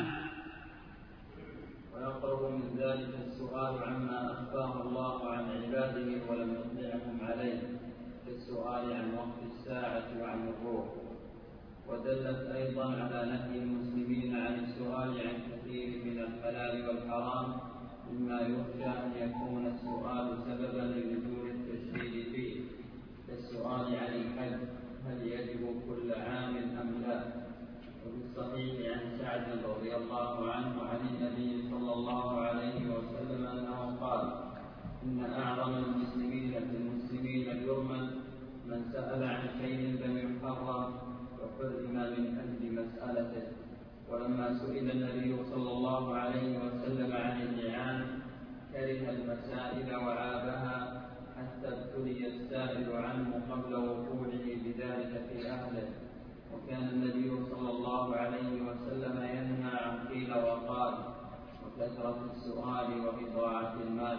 [SPEAKER 2] ويقرب من ذلك السؤال عما أخباه الله عن عباده ولم يطلعهم عليه، كالسؤال عن وقت الساعة وعن الروح. ودلت أيضا على نهي المسلمين عن السؤال عن كثير من الحلال والحرام، مما يخشى أن يكون السؤال سببا لنزول التشديد فيه، كالسؤال عن الحج هل يجب كل عام أم لا. وفي الصحيح عن سعد رضي الله عنه عن النبي صلى الله عليه وسلم أنه قال إن أعظم المسلمين في المسلمين جرما من سأل عن شيء لم يحرم وحرم من أجل مسألته، ولما سئل النبي صلى الله عليه وسلم عن اللعان كره المسائل وعابها حتى ابتلي السائل عنه قبل وقوعه بذلك في أهله. وكان النبي صلى الله عليه وسلم ينهى عن قيل وقال وكثرة السؤال وإضاعة المال.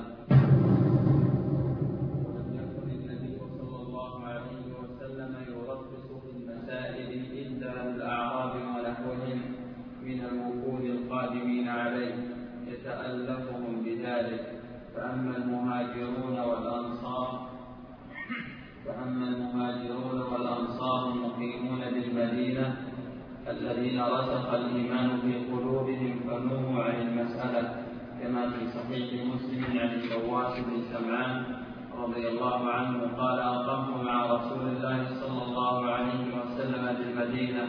[SPEAKER 2] ولم يكن النبي صلى الله عليه وسلم يرخص في المسائل إلا للأعراب ونحوهم من الوفود القادمين عليه يتألفهم بذلك. فأما المهاجرون والأنصار فأما المهاجرون والأنصار المقيمون بالمدينة الذين رسخ الإيمان في قلوبهم فنهوا عن المسألة، كما في صحيح مسلم عن الفواس بن سمعان رضي الله عنه قال أقمت مع رسول الله صلى الله عليه وسلم بالمدينة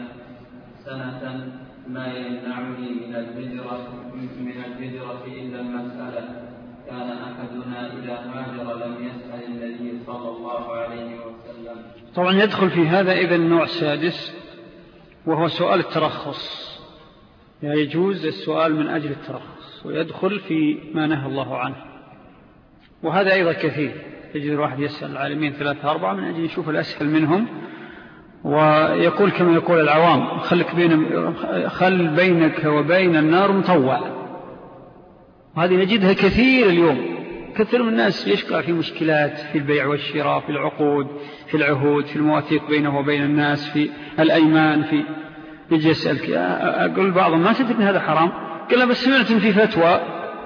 [SPEAKER 2] سنة ما يمنعني من الهجرة من الهجرة إلا المسألة. كان أحدنا إذا هاجر لم يسأل النبي صلى الله عليه وسلم.
[SPEAKER 1] طبعا يدخل في هذا إذا النوع السادس وهو سؤال الترخص، يعني يجوز السؤال من أجل الترخص ويدخل في ما نهى الله عنه. وهذا أيضا كثير، يجد الواحد يسأل العالمين ثلاثة أربعة من أجل يشوف الأسهل منهم، ويقول كما يقول العوام خلك بين خل بينك وبين النار مطوع. وهذه نجدها كثير اليوم، كثير من الناس يشقع في مشكلات في البيع والشراء، في العقود، في العهود، في المواثيق بينه وبين الناس، في الأيمان، في يجي يسألك. أقول بعضهم ما تدري هذا حرام؟ قال بس سمعت في فتوى.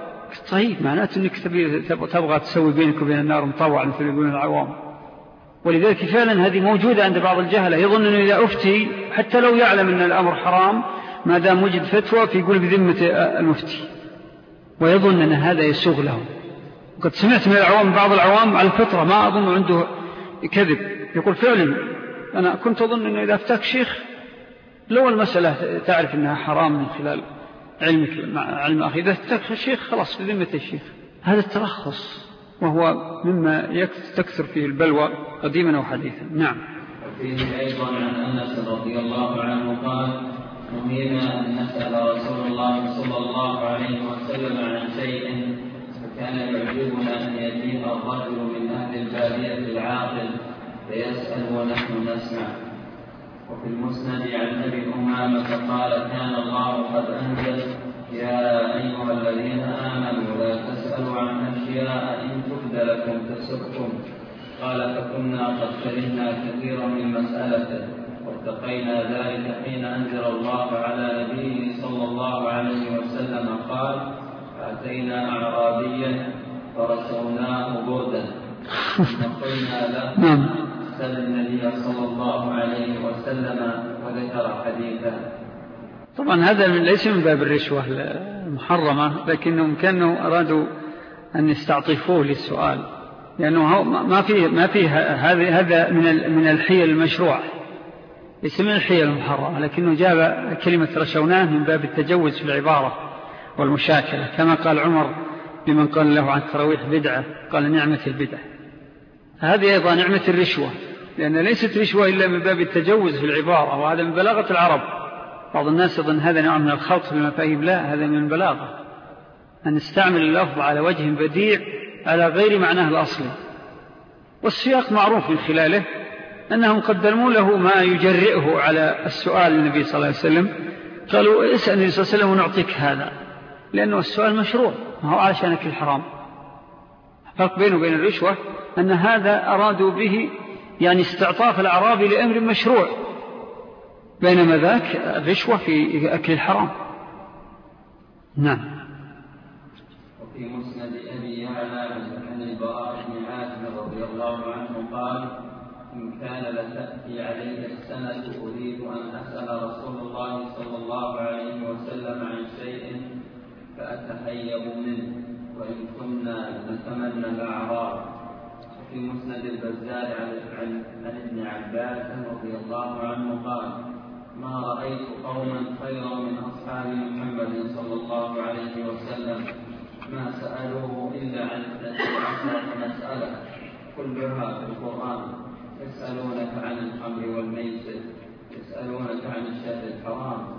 [SPEAKER 1] طيب معناته أنك تبغى تسوي بينك وبين النار مطوع مثل يقولون العوام. ولذلك فعلا هذه موجودة عند بعض الجهلة، يظن أنه إذا أفتي حتى لو يعلم أن الأمر حرام ما دام وجد فتوى فيقول بذمة المفتي، ويظن أن هذا يسوغ له. وقد سمعت من العوام بعض العوام على الفطرة ما أظن عنده كذب، يقول فعلا أنا كنت أظن أنه إذا أفتاك شيخ لو المسألة تعرف أنها حرام من خلال علمك مع علم أخي، إذا أفتاك الشيخ خلاص بذمة الشيخ. هذا الترخص وهو مما تكثر فيه البلوى قديما وحديثا. نعم.
[SPEAKER 2] وفيه أيضا عن أنس رضي الله عنه قال نهينا أن نسأل رسول الله صلى الله عليه وسلم عن شيء فكان يعجبنا أن يجيء الرجل من أهل البادية العاقل فيسأل ونحن نسمع. وفي المسند عن أبي أمامة قال كان الله قد أنزل يا أيها الذين آمنوا لا تسألوا عن أشياء إن تبد لكم تسؤكم. قال فكنا قد كرهنا كثيرا من مسألته واتقينا ذلك حين أنزل الله على نبيه صلى الله عليه وسلم قال فأتينا أعرابيا فرسوناه بردا فقلنا له سل النبي صلى الله عليه وسلم وذكر حديثا.
[SPEAKER 1] طبعا هذا ليس من باب الرشوة المحرمة، لكنهم كانوا أرادوا أن يستعطفوه للسؤال، لأنه ما فيه ما فيه هذا هذا من من الحيل المشروعة، ليس من الحيل المحرمة، لكنه جاب كلمة رشوناه من باب التجوز في العبارة والمشاكلة، كما قال عمر لمن قال له عن التراويح بدعة قال نعمة البدعة. هذه أيضا نعمة الرشوة، لأن ليست رشوة إلا من باب التجوز في العبارة، وهذا من بلاغة العرب. بعض الناس يظن هذا نوع من الخلط في المفاهيم، لا، هذا من البلاغة، أن نستعمل اللفظ على وجه بديع على غير معناه الأصلي. والسياق معروف من خلاله أنهم قدموا له ما يجرئه على السؤال للنبي صلى الله عليه وسلم، قالوا اسأل النبي صلى الله عليه وسلم ونعطيك هذا، لأنه السؤال مشروع ما هو علشانك الحرام. فرق بينه وبين الرشوة أن هذا أرادوا به يعني استعطاف الأعرابي لأمر مشروع، بينما ذاك الرشوة في أكل الحرام. نعم.
[SPEAKER 2] وفي مسند أبي يعلى عن البراء بن عازب رضي الله عنه قال إن كان لتأتي علي السنة أريد أن أسأل رسول الله صلى الله عليه وسلم عن شيء فأتحيب منه وإن كنا نتمنى الأعراب. وفي مسند البزار عن ابن عباس رضي الله عنه قال ما رأيت قوما خيرا من أصحاب محمد صلى الله عليه وسلم ما سألوه إلا عن عشرة مسألة كلها في القرآن. يسألونك عن الخمر والميسر، يسألونك عن الشهر الحرام،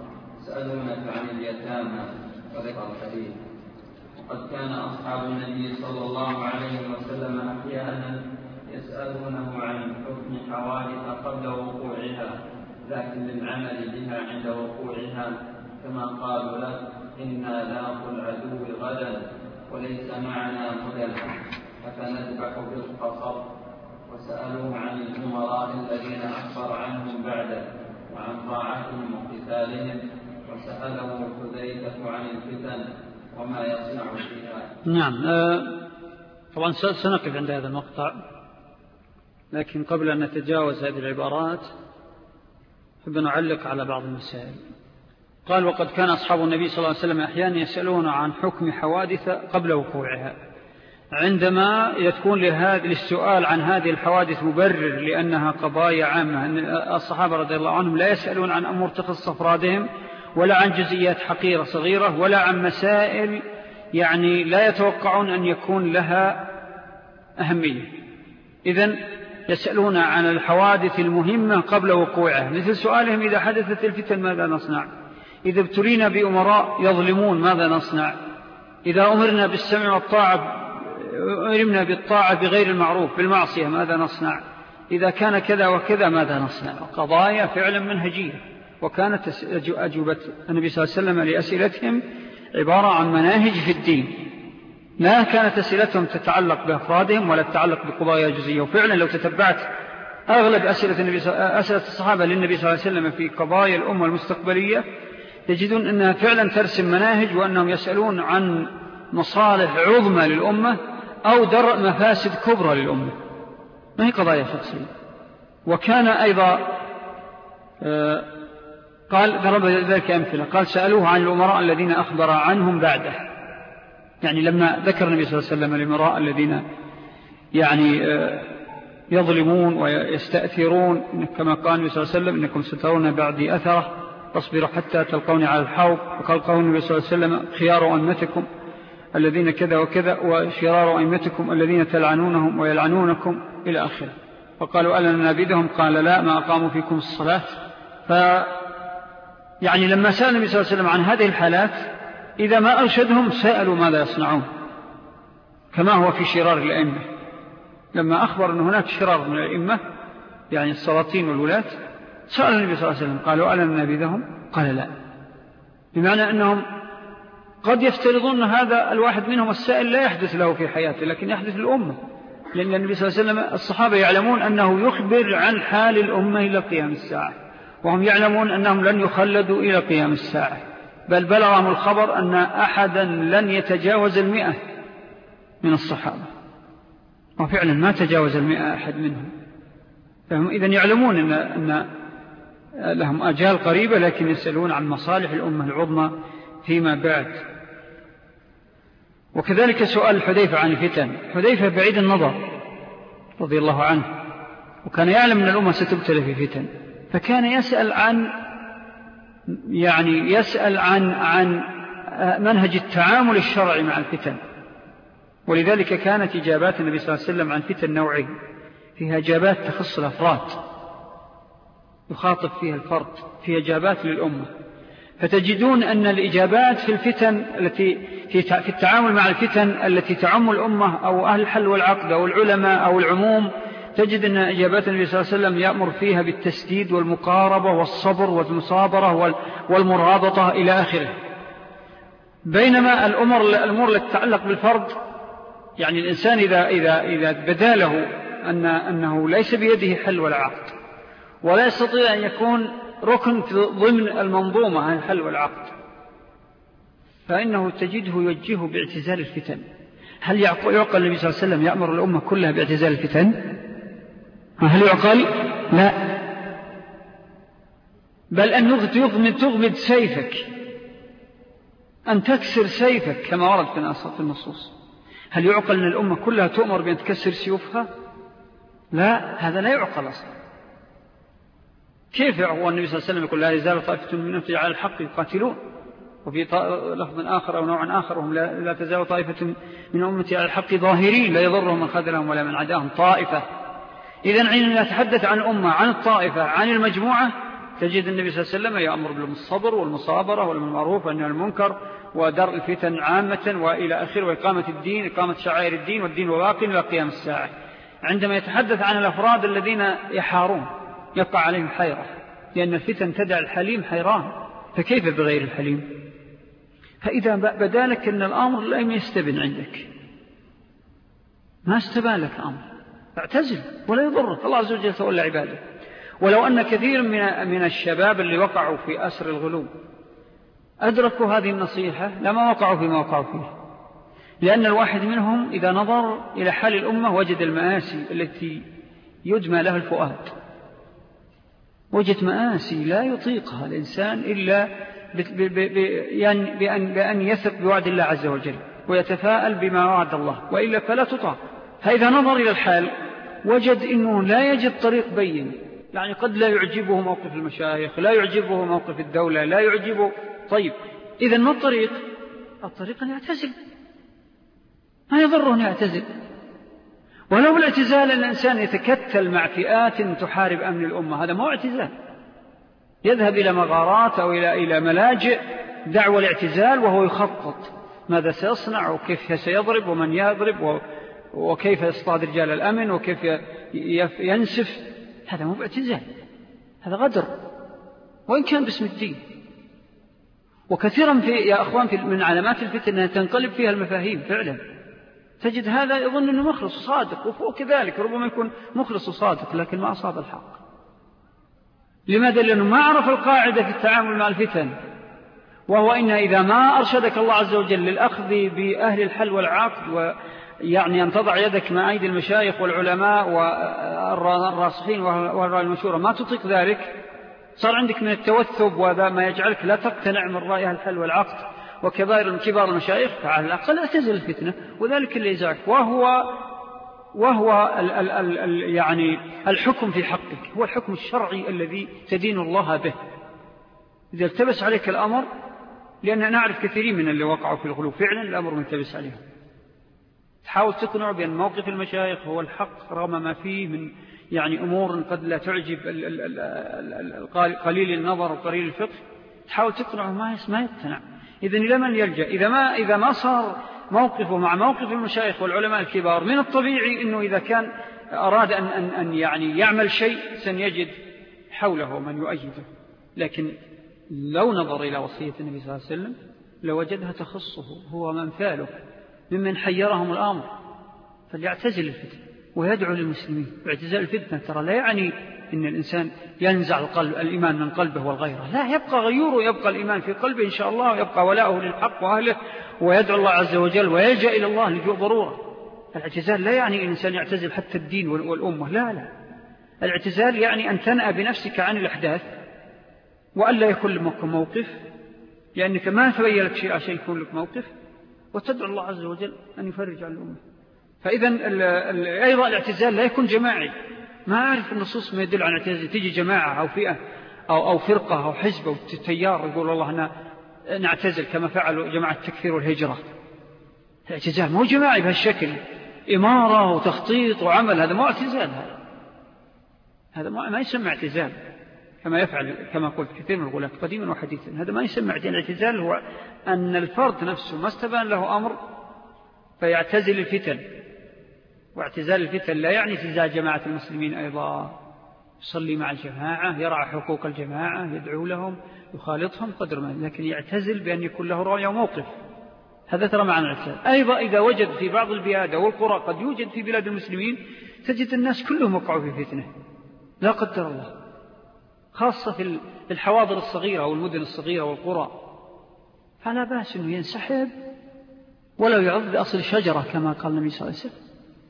[SPEAKER 2] يسألونك عن اليتامى وذكر الحديث. وقد كان أصحاب النبي صلى الله عليه وسلم أحيانا يسألونه عن حكم حوادث قبل وقوعها، لكن للعمل بها عند وقوعها، كما قالوا له: إنا لاقوا العدو غدا وليس معنا مدى أفنذبح بالقصر. وسألوه عن الأمراء الذين أخبر عنهم بعده وعن طاعتهم وقتالهم، وسأله حذيفة عن الفتن وما يصنع فيها.
[SPEAKER 1] نعم. طبعا سنقف عند هذا المقطع، لكن قبل أن نتجاوز هذه العبارات حب نعلق على بعض المسائل. قال: وقد كان أصحاب النبي صلى الله عليه وسلم أحيانا يسألون عن حكم حوادث قبل وقوعها. عندما يكون لهذا السؤال عن هذه الحوادث مبرر لأنها قضايا عامة، أن الصحابة رضي الله عنهم لا يسألون عن أمور تخص أفرادهم، ولا عن جزئيات حقيرة صغيرة، ولا عن مسائل يعني لا يتوقعون أن يكون لها أهمية. إذن يسألون عن الحوادث المهمة قبل وقوعها، مثل سؤالهم: إذا حدثت الفتن ماذا نصنع؟ إذا ابتلينا بأمراء يظلمون ماذا نصنع؟ إذا أمرنا بالسمع والطاعة أمرنا بالطاعة بغير المعروف بالمعصية ماذا نصنع؟ إذا كان كذا وكذا ماذا نصنع؟ قضايا فعلا منهجية. وكانت أجوبة النبي صلى الله عليه وسلم لأسئلتهم عبارة عن مناهج في الدين، لا كانت أسئلتهم تتعلق بأفرادهم ولا تتعلق بقضايا جزئية. وفعلا لو تتبعت أغلب أسئلة, النبي أسئلة الصحابة للنبي صلى الله عليه وسلم في قضايا الأمة المستقبلية تجدون أنها فعلا ترسم مناهج، وأنهم يسألون عن مصالح عظمى للأمة أو درء مفاسد كبرى للأمة، ما هي قضايا شخصية. وكان أيضا قال ضرب ذلك أمثلة، قال: سألوه عن الأمراء الذين أخبر عنهم بعده، يعني لما ذكر النبي صلى الله عليه وسلم الأمراء الذين يعني يظلمون ويستأثرون، كما قال النبي صلى الله عليه وسلم: إنكم سترون بعدي أثره فاصبروا حتى تلقوني على الحوض. وقال قول النبي صلى الله عليه وسلم: خيار أئمتكم الذين كذا وكذا، وشرار أئمتكم الذين تلعنونهم ويلعنونكم، إلى آخره. وقالوا: ألا ننابذهم؟ قال: لا، ما أقاموا فيكم الصلاة. ف يعني لما سأل النبي صلى الله عليه وسلم عن هذه الحالات، إذا ما أرشدهم سألوا ماذا يصنعون، كما هو في شرار الأئمة. لما أخبر أن هناك شرار من الأئمة يعني السلاطين والولاة، سأل النبي صلى الله عليه وسلم قالوا: ألا ننابذهم؟ قال: لا، بمعنى أنهم قد يفترضون هذا الواحد منهم السائل لا يحدث له في حياته، لكن يحدث للأمة، لأن النبي صلى الله عليه وسلم الصحابة يعلمون أنه يخبر عن حال الأمة إلى قيام الساعة، وهم يعلمون أنهم لن يخلدوا إلى قيام الساعة، بل بلغهم الخبر أن أحدا لن يتجاوز المئة من الصحابة، وفعلا ما تجاوز المئة أحد منهم. فهم إذن يعلمون أن, أن لهم أجال قريبة، لكن يسألون عن مصالح الأمة العظمى فيما بعد. وكذلك سؤال حذيفة عن الفتن. حذيفة بعيد النظر رضي الله عنه، وكان يعلم أن الأمة ستبتلى في فتن، فكان يسأل عن يعني يسأل عن عن منهج التعامل الشرعي مع الفتن. ولذلك كانت إجابات النبي صلى الله عليه وسلم عن فتن نوعين، فيها إجابات تخص الأفراد يخاطب فيها الفرد، فيها إجابات للأمة. فتجدون أن الإجابات في الفتن التي في التعامل مع الفتن التي تعم الأمة أو أهل الحل والعقد أو العلماء أو العموم، تجد أن إجابات النبي صلى الله عليه وسلم يأمر فيها بالتسديد والمقاربة والصبر والمصابرة والمرابطة إلى آخره. بينما الأمور الأمور التي تتعلق بالفرد، يعني الإنسان إذا, إذا, إذا بدا له أن أنه ليس بيده حل ولا عقد، ولا يستطيع أن يكون ركن ضمن المنظومة عن الحل والعقد، فإنه تجده يوجهه باعتزال الفتن. هل يعقل النبي صلى الله عليه وسلم يأمر الأمة كلها باعتزال الفتن؟ هل يعقل؟ لا، بل أن تغمد, تغمد سيفك، أن تكسر سيفك كما ورد في النصوص. هل يعقل أن الأمة كلها تؤمر بأن تكسر سيوفها؟ لا، هذا لا يعقل أصلا. كيف هو النبي صلى الله عليه وسلم يقول: لا يزال طائفة من أمتي على الحق يقاتلون، وفي لفظ آخر أو نوع آخر: وهم لا تزال طائفة من أمتي على الحق ظاهرين لا يضرهم من خذلهم ولا من عداهم. طائفة. إذن عندما نتحدث عن أمة، عن الطائفة، عن المجموعة، تجد النبي صلى الله عليه وسلم يأمر بالصبر والمصابرة والمعروف والنهي عن المنكر ودرء الفتن عامة وإلى آخره، وإقامة الدين، إقامة شعائر الدين، والدين وباق إلى قيام الساعة. عندما يتحدث عن الأفراد الذين يحارون يقع عليهم حيرة، لأن الفتن تدع الحليم حيران، فكيف بغير الحليم؟ فإذا بدالك أن الأمر لم يستبن عندك، ما استبان لك أمر، اعتزل ولا يضرك، الله عز وجل تولى عباده. ولو أن كثير من من الشباب اللي وقعوا في أسر الغلو أدركوا هذه النصيحة لما وقعوا فيما وقعوا فيه، لأن الواحد منهم إذا نظر إلى حال الأمة وجد المآسي التي يدمى لها الفؤاد، وجد مآسي لا يطيقها الإنسان إلا بأن يثق بوعد الله عز وجل ويتفاءل بما وعد الله، وإلا فلا تطاق. فإذا نظر إلى الحال وجد أنه لا يجد طريق بين، يعني قد لا يعجبه موقف المشايخ، لا يعجبه موقف الدولة، لا يعجبه. طيب إذن ما الطريق؟ الطريق أن يعتزل، ما يضره أن يعتزل. ولو بالاعتزال الإنسان يتكتل مع فئات تحارب أمن الأمة، هذا مو اعتزال، يذهب إلى مغارات أو إلى إلى ملاجئ دعوة الاعتزال وهو يخطط ماذا سيصنع وكيف سيضرب ومن يضرب وكيف يصطاد رجال الأمن وكيف ينسف. هذا مو باعتزال، هذا غدر وإن كان باسم الدين. وكثيرا في يا أخوان في من علامات الفتن أنها تنقلب فيها المفاهيم فعلا. تجد هذا يظن أنه مخلص وصادق، وفوق كذلك ربما يكون مخلص وصادق لكن ما أصاب الحق. لماذا؟ لأنه ما عرف القاعدة في التعامل مع الفتن، وهو إن إذا ما أرشدك الله عز وجل للأخذ بأهل الحل والعقد، ويعني أن تضع يدك مع أيدي المشايخ والعلماء والراسخين والرأي المشورة، ما تطيق ذلك، صار عندك من التوثب وهذا ما يجعلك لا تقتنع من رأي أهل الحل والعقد وكبار كبار المشايخ، فعلى الأقل أتزل الفتنة، وذلك اللي يزعك. وهو وهو ال ال ال ال يعني الحكم في حقك هو الحكم الشرعي الذي تدين الله به. إذا التبس عليك الأمر، لأننا نعرف كثيرين من اللي وقعوا في الغلو فعلا الأمر ملتبس عليهم، تحاول تقنع بأن موقف المشايخ هو الحق رغم ما فيه من يعني أمور قد لا تعجب قليل النظر وقليل الفقه، تحاول تقنعه ما ما يقتنع. إذن إلى من يلجأ؟ إذا ما إذا ما صار موقفه مع موقف المشايخ والعلماء الكبار، من الطبيعي أنه إذا كان أراد أن أن أن يعني يعمل شيء سنجد حوله من يؤيده. لكن لو نظر إلى وصية النبي صلى الله عليه وسلم لوجدها تخصه هو ومنفاله ممن حيرهم الأمر، فليعتزل الفتن ويدعو للمسلمين. واعتزال الفتنة ترى لا يعني إن الإنسان ينزع القلب الإيمان من قلبه والغيرة، لا، يبقى غيوره، يبقى الإيمان في قلبه إن شاء الله، ويبقى ولاؤه للحق وأهله، ويدعو الله عز وجل ويلجأ إلى الله لجوء ضرورة. الاعتزال لا يعني إن الإنسان يعتزل حتى الدين والأمة، لا لا، الاعتزال يعني أن تنأى بنفسك عن الأحداث وألا يكون لك موقف، لأنك ما تبين لك شيء عشان يكون لك موقف، وتدعو الله عز وجل أن يفرج عن الأمة. فإذا أيضا الاعتزال لا يكون جماعي، ما أعرف النصوص ما يدل عن الاعتزال تيجي جماعة أو فئة أو, أو فرقة أو حزب أو تيار يقول الله أنا نعتزل كما فعلوا جماعة التكفير والهجرة. الاعتزال مو جماعي بهالشكل، إمارة وتخطيط وعمل، هذا مو اعتزال، هذا هذا ما يسمى اعتزال كما يفعل كما قلت كثير من الغلاة قديما وحديثا. هذا ما يسمى اعتزال. الاعتزال هو أن الفرد نفسه ما استبان له أمر فيعتزل الفتن. واعتزال الفتن لا يعني اعتزال جماعة المسلمين أيضا، يصلي مع الجماعة، يرعى حقوق الجماعة، يدعو لهم، يخالطهم قدر ما، لكن يعتزل بأن يكون له رأي وموقف. هذا ترى معنى الاعتزال. أيضا إذا وجد في بعض البلاد والقرى، قد يوجد في بلاد المسلمين تجد الناس كلهم وقعوا في فتنة لا قدر الله، خاصة في الحواضر الصغيرة والمدن الصغيرة والقرى، فلا بأس أنه ينسحب ولو يعض بأصل شجرة كما قال النبي صلى الله عليه وسلم،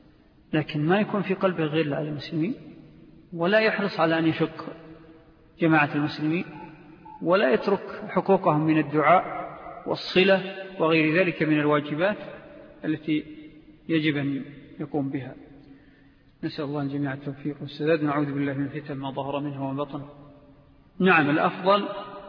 [SPEAKER 1] لكن ما يكون في قلبه غير على المسلمين، ولا يحرص على أن يشق جماعة المسلمين، ولا يترك حقوقهم من الدعاء والصلة وغير ذلك من الواجبات التي يجب أن يقوم بها. نسأل الله الجميع التوفيق والسداد، نعوذ بالله من الفتن ما ظهر منه وبطن. نعم، الأفضل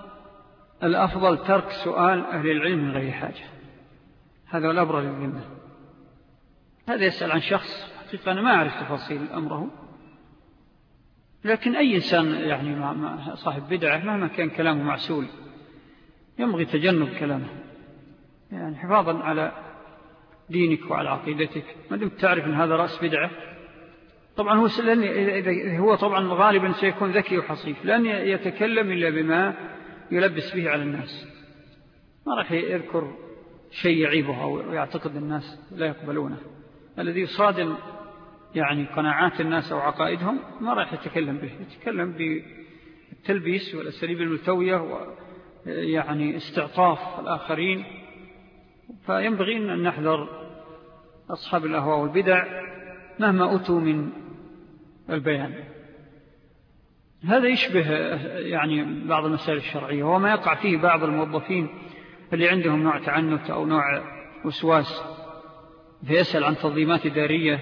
[SPEAKER 1] الأفضل ترك سؤال أهل العلم من غير حاجة، هذا الأبرى للذمة. هذا يسأل عن شخص حقيقة أنا ما أعرف تفاصيل أمره، لكن أي إنسان يعني صاحب بدعة مهما كان كلامه معسول ينبغي تجنب كلامه، يعني حفاظا على دينك وعلى عقيدتك، ما دمت تعرف أن هذا رأس بدعة. طبعا هو إذا هو طبعا غالبا سيكون ذكي وحصيف، لن يتكلم إلا بما يلبس به على الناس، ما راح يذكر شيء يعيبه أو يعتقد الناس لا يقبلونه. الذي يصادم يعني قناعات الناس أو عقائدهم ما راح يتكلم به، يتكلم بالتلبيس والأساليب الملتوية ويعني استعطاف الآخرين. فينبغي أن نحذر أصحاب الأهواء والبدع مهما أتوا من البيان. هذا يشبه يعني بعض المسائل الشرعية، وما يقع فيه بعض الموظفين اللي عندهم نوع تعنت أو نوع وسواس، فيسأل عن تنظيمات إدارية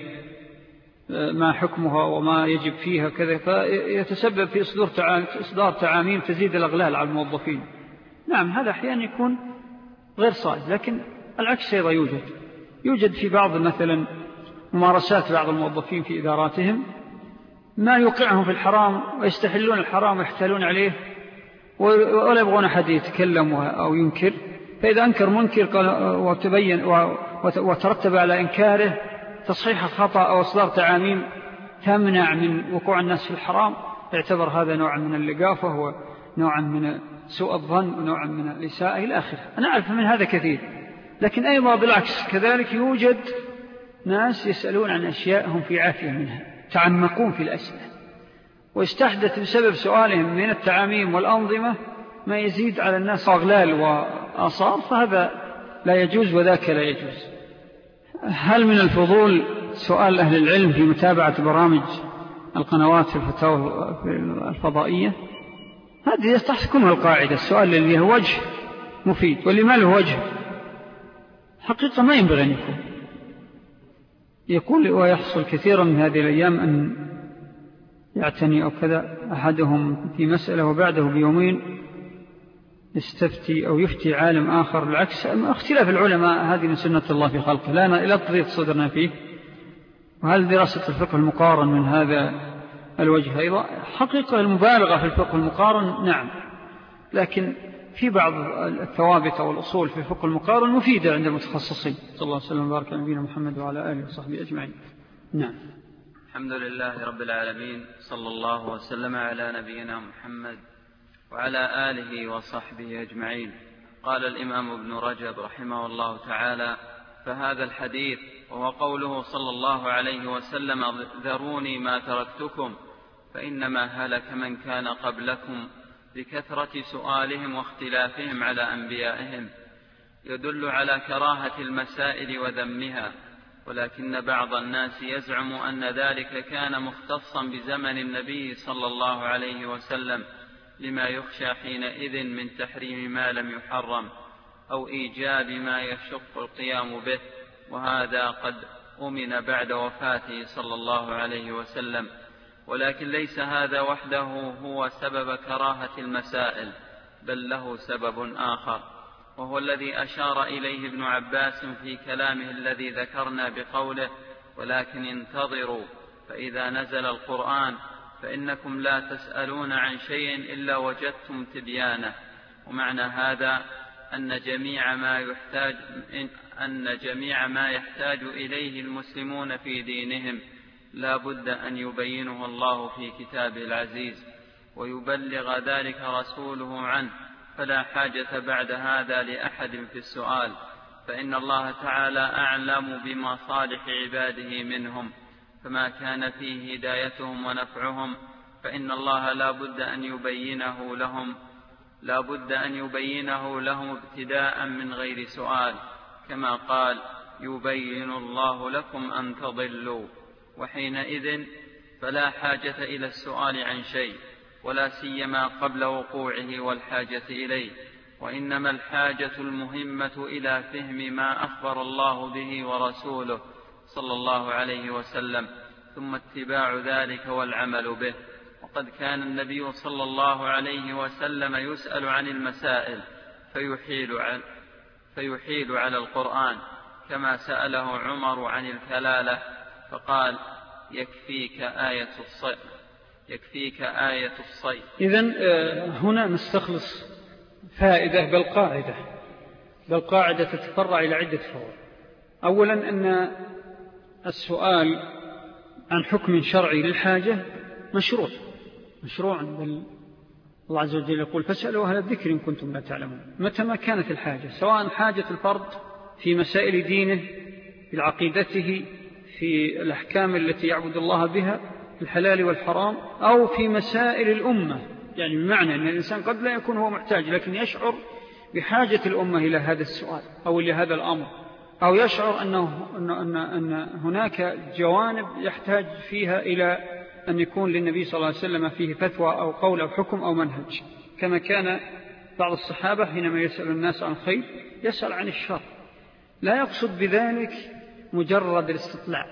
[SPEAKER 1] ما حكمها وما يجب فيها كذا، فيتسبب في إصدار تعاميم تزيد الأغلال على الموظفين. نعم هذا أحيانا يكون غير صائب، لكن العكس أيضا يوجد يوجد في بعض مثلا ممارسات بعض الموظفين في إداراتهم ما يوقعهم في الحرام ويستحلون الحرام ويحتالون عليه ولا يبغون أحد يتكلم أو ينكر، فإذا أنكر منكر وتبين وترتب على إنكاره تصحيح الخطأ أو إصدار تعاميم تمنع من وقوع الناس في الحرام، يعتبر هذا نوعا من اللقافة ونوعا من سوء الظن ونوعا من الإساءة إلى آخره. أنا أعرف من هذا كثير، لكن أيضا بالعكس كذلك يوجد ناس يسألون عن أشياء هم في عافية منها، تعمقون في الأسئلة، ويستحدث بسبب سؤالهم من التعاميم والأنظمة ما يزيد على الناس أغلال وآصار، فهذا لا يجوز وذاك لا يجوز. هل من الفضول سؤال أهل العلم في متابعة برامج القنوات في الفتاوى الفضائية؟ هذه تحكمها القاعدة، السؤال اللي هو وجه مفيد واللي ما له وجه حقيقة ما ينبغي أن يكون. يقول ويحصل كثيرا من هذه الأيام أن يعتني أو كذا أحدهم في مسألة وبعده بيومين يستفتي أو يفتي عالم آخر بالعكس. اختلاف العلماء هذه من سنة الله في خلقه، لا تضيق صدرنا فيه. وهل دراسة الفقه المقارن من هذا الوجه أيضا؟ حقيقة المبالغة في الفقه المقارن نعم، لكن في بعض الثوابت والأصول في الفقه المقارن مفيدة عند المتخصصين. صلى الله عليه وسلم وبارك على نبينا محمد وعلى آله وصحبه أجمعين. نعم.
[SPEAKER 2] الحمد لله رب العالمين، صلى الله وسلم على نبينا محمد وعلى آله وصحبه أجمعين. قال الإمام ابن رجب رحمه الله تعالى: فهذا الحديث وهو قوله صلى الله عليه وسلم: ذروني ما تركتكم فإنما هلك من كان قبلكم بكثرة سؤالهم واختلافهم على أنبيائهم، يدل على كراهة المسائل وذمها، ولكن بعض الناس يزعم أن ذلك كان مختصا بزمن النبي صلى الله عليه وسلم، لما يخشى حينئذ من تحريم ما لم يحرم أو إيجاب ما يشق القيام به، وهذا قد أمن بعد وفاته صلى الله عليه وسلم. ولكن ليس هذا وحده هو سبب كراهة المسائل، بل له سبب آخر، وهو الذي أشار إليه ابن عباس في كلامه الذي ذكرنا بقوله: ولكن انتظروا فإذا نزل القرآن فإنكم لا تسألون عن شيء إلا وجدتم تبيانه. ومعنى هذا أن جميع ما يحتاج أن جميع ما يحتاج إليه المسلمون في دينهم لا بد أن يبينه الله في كتابه العزيز ويبلغ ذلك رسوله عنه، فلا حاجة بعد هذا لأحد في السؤال، فإن الله تعالى أعلم بمصالح عباده منهم، فما كان فيه هدايتهم ونفعهم فإن الله لا بد أن يبينه لهم لا بد أن يبينه لهم ابتداء من غير سؤال، كما قال: يبين الله لكم أن تضلوا. وحينئذ فلا حاجة إلى السؤال عن شيء، ولا سيما قبل وقوعه والحاجة إليه، وإنما الحاجة المهمة إلى فهم ما أخبر الله به ورسوله صلى الله عليه وسلم، ثم اتباع ذلك والعمل به. وقد كان النبي صلى الله عليه وسلم يسأل عن المسائل فيحيل على, فيحيل على القرآن، كما سأله عمر عن الكلالة فقال: يكفيك آية الصيد يكفيك آية الصيد.
[SPEAKER 1] إذن هنا نستخلص فائدة بل قاعدة بل قاعدة تتفرع إلى عدة فوائد. أولا أن السؤال عن حكم شرعي للحاجة مشروع مشروع بل الله عز وجل يقول فاسألوا أهل الذكر إن كنتم لا تعلمون. متى ما كانت الحاجة، سواء حاجة الفرد في مسائل دينه، في عقيدته، في الأحكام التي يعبد الله بها، في الحلال والحرام، أو في مسائل الأمة، يعني بمعنى أن الإنسان قد لا يكون هو محتاج لكن يشعر بحاجة الأمة إلى هذا السؤال أو إلى هذا الأمر، أو يشعر أنه أن أن أن هناك جوانب يحتاج فيها إلى أن يكون للنبي صلى الله عليه وسلم فيه فتوى أو قول أو حكم أو منهج، كما كان بعض الصحابة حينما يسأل الناس عن الخير يسأل عن الشر، لا يقصد بذلك مجرد الاستطلاع،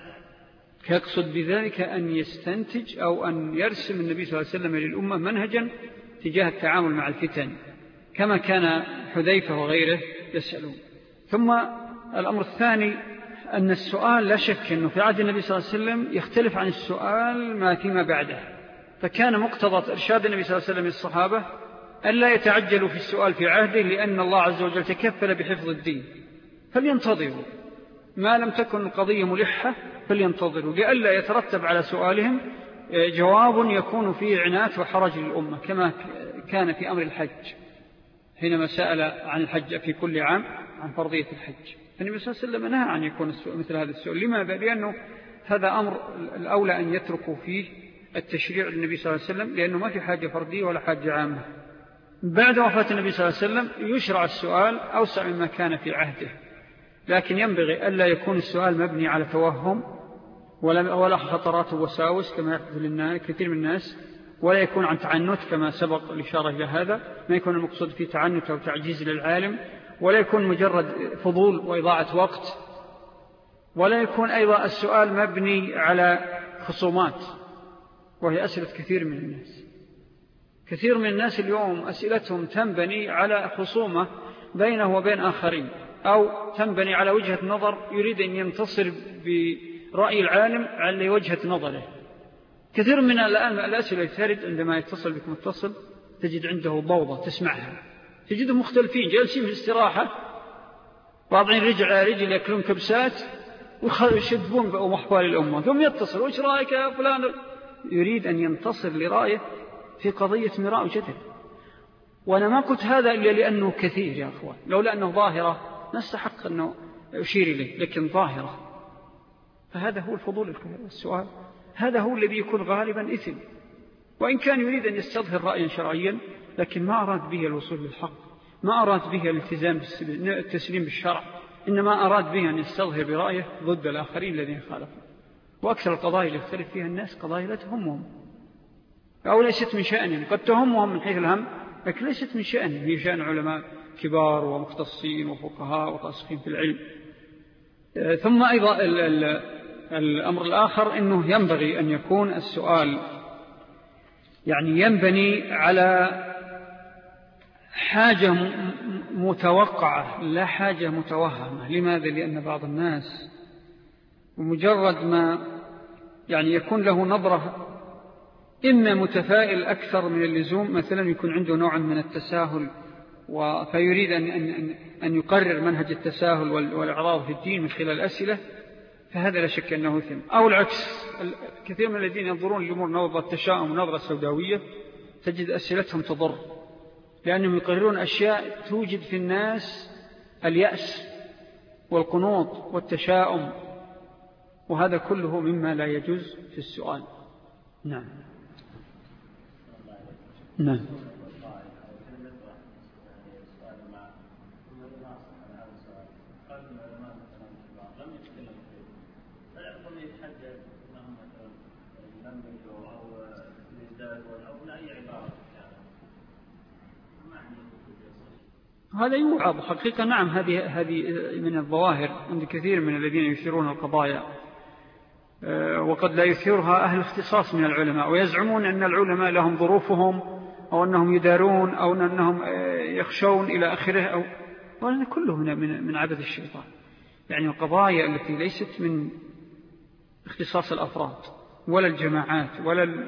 [SPEAKER 1] يقصد بذلك أن يستنتج أو أن يرسم النبي صلى الله عليه وسلم للأمة منهجا تجاه التعامل مع الفتن، كما كان حذيفة وغيره يسألون. ثم الأمر الثاني أن السؤال لا شك أنه في عهد النبي صلى الله عليه وسلم يختلف عن السؤال ما فيما بعده، فكان مقتضى إرشاد النبي صلى الله عليه وسلم للصحابة ألا يتعجلوا في السؤال في عهده، لأن الله عز وجل تكفل بحفظ الدين، فلينتظروا ما لم تكن القضية ملحة، فلينتظروا لئلا يترتب على سؤالهم جواب يكون فيه عنات وحرج للأمة، كما كان في أمر الحج حينما سأل عن الحج في كل عام عن فرضية الحج، فالنبي صلى الله عليه وسلم نهى عن يكون مثل هذا السؤال. لماذا؟ لأنه هذا أمر الأولى أن يتركوا فيه التشريع للنبي صلى الله عليه وسلم، لأنه ما في حاجة فردية ولا حاجة عامة. بعد وفاة النبي صلى الله عليه وسلم يشرع السؤال أوسع مما كان في عهده، لكن ينبغي ألا يكون السؤال مبني على توهم ولا خطرات ووساوس كما يحدث كثير من الناس، ولا يكون عن تعنت كما سبق الإشارة إلى هذا، ما يكون المقصود فيه تعنت أو تعجيز للعالم، ولا يكون مجرد فضول وإضاعة وقت، ولا يكون أيضا السؤال مبني على خصومات، وهي أسئلة كثير من الناس. كثير من الناس اليوم أسئلتهم تنبني على خصومة بينه وبين آخرين، أو تنبني على وجهة نظر يريد أن ينتصر برأي العالم على وجهة نظره. كثير من الآن الأسئلة ترد عندما يتصل بك متصل تجد عنده ضوضة تسمعها، تجدهم مختلفين جالسين في الاستراحة واضعين رجل على رجل يأكلون كبسات ويشدون بأحوال الأمة، ثم يتصل وإيش رأيك يا فلان، يريد أن ينتصر لرأيه في قضية مراء وجدل. وأنا ما قلت هذا إلا لأنه كثير يا أخوان، لولا أنه ظاهرة نستحق أنه أشير إليه، لكن ظاهرة، فهذا هو الفضول السؤال، هذا هو الذي يكون غالبا إثم، وإن كان يريد أن يستظهر رأيا شرعيا لكن ما أراد به الوصول للحق، ما أراد به الالتزام بالتسليم بالشرع، إنما أراد به أن يستظهر برأيه ضد الآخرين الذين خالفوا. وأكثر القضايا اللي يختلف فيها الناس قضايا لا تهمهم أو ليست من شأنهم، قد تهمهم من حيث الهم لكن ليست من شأنهم، هي شأن علماء كبار ومختصين وفقهاء وتاسخين في العلم. ثم أيضا ال ال الأمر الآخر أنه ينبغي أن يكون السؤال يعني ينبني على حاجة متوقعة لا حاجة متوهمة. لماذا؟ لأن بعض الناس بمجرد ما يعني يكون له نظرة إما متفائل أكثر من اللزوم، مثلا يكون عنده نوع من التساهل فيريد أن, أن, أن يقرر منهج التساهل والإعراض في الدين من خلال الأسئلة، فهذا لا شك أنه ثم. أو العكس، كثير من الذين ينظرون للأمور نظرة التشاؤم ونظرة سوداوية تجد أسئلتهم تضر، لأنهم يقررون أشياء توجد في الناس اليأس والقنوط والتشاؤم، وهذا كله مما لا يجوز في السؤال. نعم نعم هذا يوعظ حقيقة. نعم هذه هذه من الظواهر عند كثير من الذين يثيرون القضايا، وقد لا يثيرها أهل اختصاص من العلماء، ويزعمون أن العلماء لهم ظروفهم أو أنهم يدارون أو أنهم يخشون إلى آخره، أو وأن كله من من عبث الشيطان. يعني القضايا التي ليست من اختصاص الأفراد ولا الجماعات ولا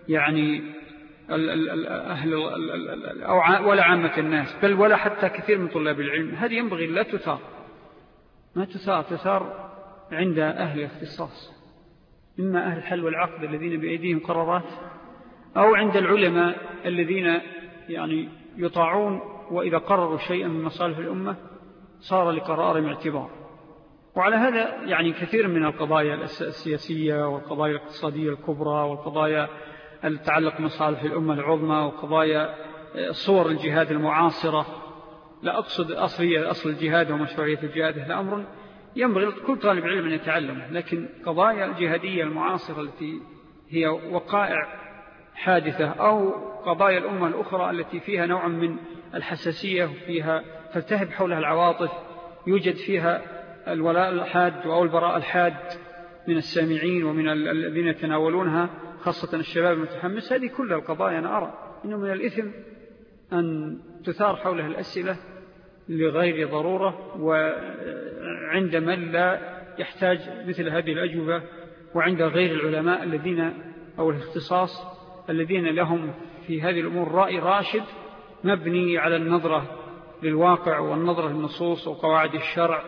[SPEAKER 1] يعني أهل أو ولا عامة الناس، بل ولا حتى كثير من طلاب العلم. هذه ينبغي لا تثار، ما تثار، تثار عند أهل الاختصاص، إما أهل الحل والعقد الذين بأيديهم قرارات، أو عند العلماء الذين يعني يطاعون، وإذا قرروا شيئا من مصالح الأمة صار لقرارهم اعتبار. وعلى هذا يعني كثير من القضايا السياسية والقضايا الاقتصادية الكبرى والقضايا التعلق بمصالح الأمة العظمى وقضايا صور الجهاد المعاصرة، لا أقصد أصلية أصل الجهاد ومشروعية الجهاد، هذا أمر ينبغي كل طالب علم أن يتعلمه، لكن قضايا الجهادية المعاصرة التي هي وقائع حادثة أو قضايا الأمة الأخرى التي فيها نوع من الحساسية وفيها تلتهب حولها العواطف، يوجد فيها الولاء الحاد أو البراء الحاد من السامعين ومن الذين يتناولونها، خاصة الشباب المتحمس. هذه كل القضايا أنا أرى إنه من الإثم أن تثار حولها الأسئلة لغير ضرورة، وعند من لا يحتاج مثل هذه الأجوبة، وعند غير العلماء الذين أو الاختصاص الذين لهم في هذه الأمور رأي راشد مبني على النظرة للواقع والنظرة للنصوص وقواعد الشرع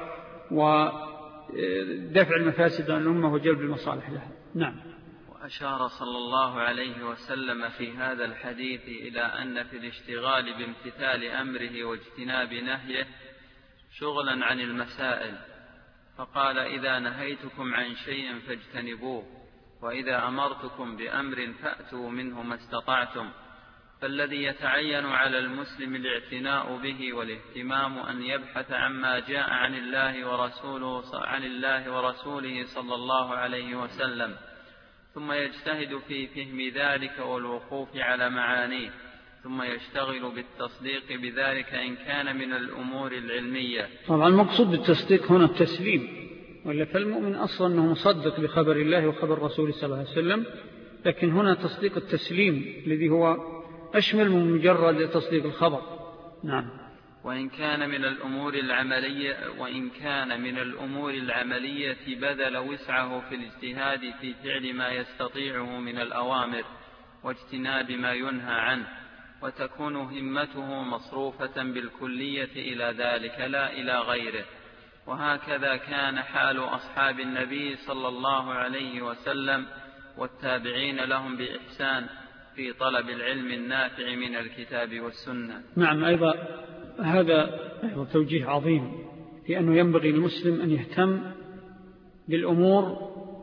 [SPEAKER 1] ودفع المفاسد عن الأمة وجلب المصالح لها. نعم.
[SPEAKER 2] وأشار صلى الله عليه وسلم في هذا الحديث إلى أن في الاشتغال بامتثال أمره واجتناب نهيه شغلا عن المسائل، فقال: إذا نهيتكم عن شيء فاجتنبوه، وإذا أمرتكم بأمر فأتوا منه ما استطعتم. فالذي يتعين على المسلم الاعتناء به والاهتمام أن يبحث عما جاء عن الله ورسوله عن الله ورسوله صلى الله عليه وسلم، ثم يجتهد في فهم ذلك والوقوف على معانيه، ثم يشتغل بالتصديق بذلك إن كان من الأمور العلمية.
[SPEAKER 1] طبعا المقصود بالتصديق هنا التسليم، ولا فالمؤمن أصلا أنه مصدق بخبر الله وخبر رسوله صلى الله عليه وسلم، لكن هنا تصديق التسليم الذي هو أشمل من مجرد تصديق الخبر. نعم.
[SPEAKER 2] وإن كان من الأمور العملية وإن كان من الأمور العملية بذل وسعه في الاجتهاد في فعل ما يستطيعه من الأوامر واجتناب ما ينهى عنه، وتكون همته مصروفة بالكلية إلى ذلك لا إلى غيره. وهكذا كان حال أصحاب النبي صلى الله عليه وسلم والتابعين لهم بإحسان في طلب العلم النافع من الكتاب والسنة.
[SPEAKER 1] نعم. أيضا هذا أيضا توجيه عظيم في أنه ينبغي للمسلم أن يهتم بالأمور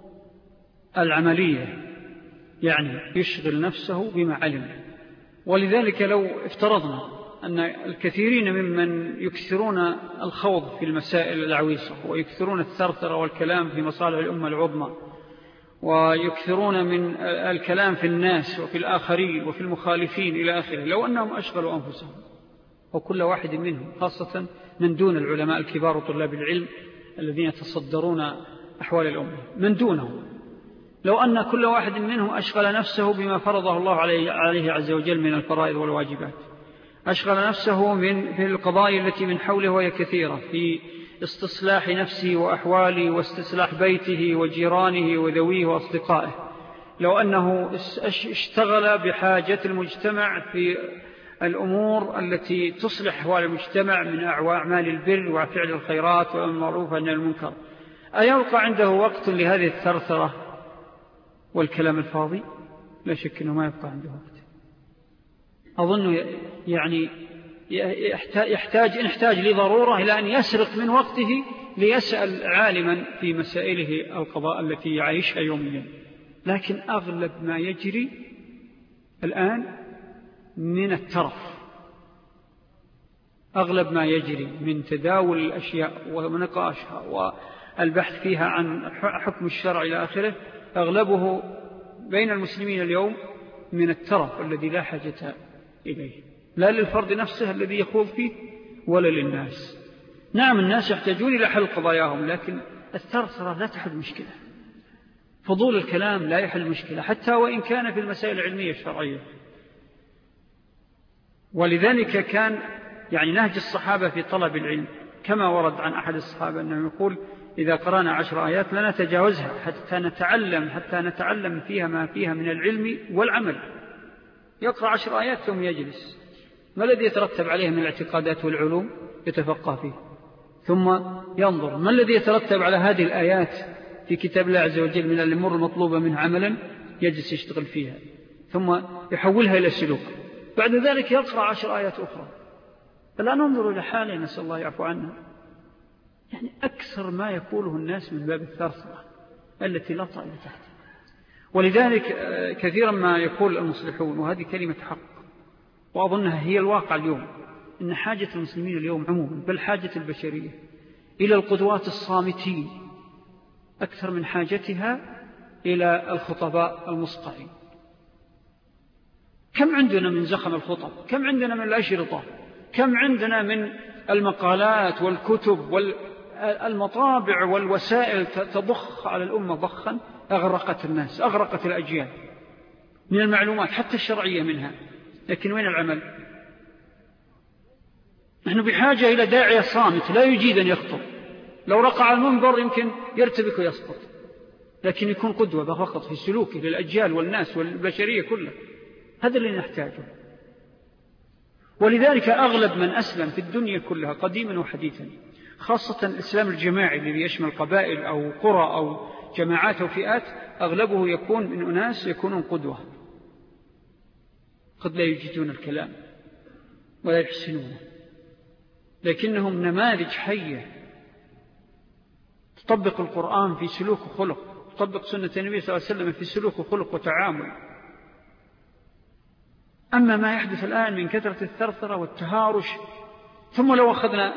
[SPEAKER 1] العملية، يعني يشغل نفسه بما علم. ولذلك لو افترضنا أن الكثيرين ممن يكثرون الخوض في المسائل العويصة ويكثرون الثرثرة والكلام في مصالح الأمة العظمى ويكثرون من الكلام في الناس وفي الآخرين وفي المخالفين إلى آخره، لو أنهم أشغلوا أنفسهم، وكل واحد منهم خاصة من دون العلماء الكبار وطلاب العلم الذين يتصدرون أحوال الأمة من دونهم، لو أن كل واحد منهم أشغل نفسه بما فرضه الله عليه عز وجل من الفرائض والواجبات، أشغل نفسه من في القضايا التي من حوله وهي كثيرة، في استصلاح نفسه وأحواله واستصلاح بيته وجيرانه وذويه وأصدقائه، لو أنه اشتغل بحاجة المجتمع في الأمور التي تصلح أحوال المجتمع من أعمال البر وفعل الخيرات والمعروف عن المنكر، أيلقى عنده وقت لهذه الثرثرة والكلام الفاضي؟ لا شك أنه ما يبقى عنده وقت. أظن يعني يحتاج إن احتاج لضرورة إلى أن يسرق من وقته ليسأل عالما في مسائله القضاء التي يعيشها يوميا. لكن أغلب ما يجري الآن من الترف، أغلب ما يجري من تداول الأشياء ونقاشها والبحث فيها عن حكم الشرع إلى آخره، أغلبه بين المسلمين اليوم من الترف الذي لا حاجة إليه، لا للفرد نفسه الذي يخوض فيه ولا للناس. نعم الناس يحتاجون إلى حل قضاياهم، لكن الثرثرة لا تحل مشكلة، فضول الكلام لا يحل مشكلة حتى وإن كان في المسائل العلمية الشرعية. ولذلك كان يعني نهج الصحابة في طلب العلم كما ورد عن أحد الصحابة أنه يقول: إذا قرأنا عشر آيات لا نتجاوزها حتى نتعلم حتى نتعلم فيها ما فيها من العلم والعمل. يقرأ عشر آيات ثم يجلس، ما الذي يترتب عليه من الاعتقادات والعلوم؟ يتفقه فيه ثم ينظر ما الذي يترتب على هذه الآيات في كتاب الله عز وجل من الأمور المطلوبة منه عملا، يجلس يشتغل فيها ثم يحولها إلى سلوك. بعد ذلك يقرأ عشر آيات أخرى. فلا ننظر إلى حاله، نسأل الله يعفو عنا. يعني أكثر ما يقوله الناس من باب الثرثرة التي لا طائل تحتها. ولذلك كثيرا ما يقول المصلحون، وهذه كلمة حق وأظنها هي الواقع اليوم، إن حاجة المسلمين اليوم عموما بل حاجة البشرية إلى القدوات الصامتين أكثر من حاجتها إلى الخطباء المصقعين. كم عندنا من زخم الخطب، كم عندنا من الأشرطة، كم عندنا من المقالات والكتب والمطابع والوسائل تضخ على الأمة ضخا أغرقت الناس، أغرقت الأجيال من المعلومات حتى الشرعية منها. لكن وين العمل؟ نحن بحاجة إلى داعية صامت لا يجيد أن يخطب، لو رقع على المنبر يمكن يرتبك ويسقط، لكن يكون قدوة فقط في سلوكه للأجيال والناس والبشرية كلها. هذا اللي نحتاجه. ولذلك أغلب من أسلم في الدنيا كلها قديما وحديثا، خاصة الإسلام الجماعي الذي يشمل قبائل أو قرى أو جماعات أو فئات، أغلبه يكون من أناس يكونون قدوة، قد لا يجدون الكلام ولا يحسنونه، لكنهم نماذج حية تطبق القرآن في سلوك وخلق، تطبق سنة النبي صلى الله عليه وسلم في سلوك وخلق وتعامل. أما ما يحدث الآن من كثرة الثرثرة والتهارش، ثم لو أخذنا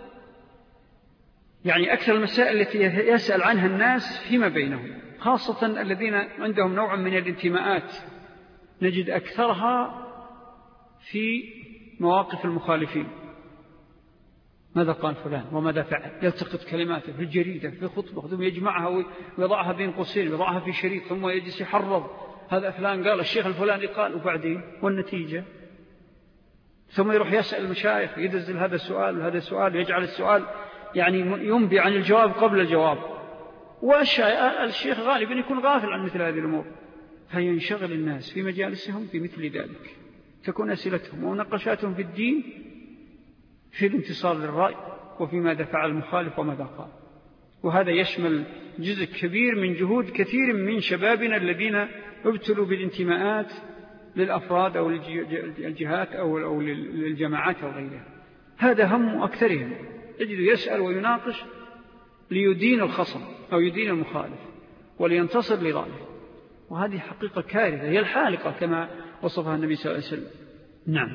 [SPEAKER 1] يعني أكثر المسائل التي يسأل عنها الناس فيما بينهم، خاصة الذين عندهم نوع من الانتماءات، نجد أكثرها في مواقف المخالفين. ماذا قال فلان وماذا فعل، يلتقط كلماته في الجريدة في خطبة ثم يجمعها ويضعها بين قوسين ويضعها في شريط ثم يجلس يحرض هذا فلان قال الشيخ الفلاني قال، وبعدين والنتيجة ثم يروح يسأل المشايخ، يدزل هذا السؤال وهذا السؤال، ويجعل السؤال يعني ينبي عن الجواب قبل الجواب. والشيخ غالبا يكون غافل عن مثل هذه الأمور، فينشغل الناس في مجالسهم في مثل ذلك، تكون أسئلتهم ومناقشاتهم في الدين في الانتصار للرأي وفي ماذا فعل المخالف وماذا قال. وهذا يشمل جزء كبير من جهود كثير من شبابنا الذين ابتلوا بالانتماءات للأفراد أو للجهات أو للجماعات أو غيرها. هذا هم أكثرهم، يجد يسأل ويناقش ليدين الخصم أو يدين المخالف ولينتصر لرأيه، وهذه حقيقة كارثة هي الحالقة كما وصفها النبي صلى الله عليه وسلم. نعم.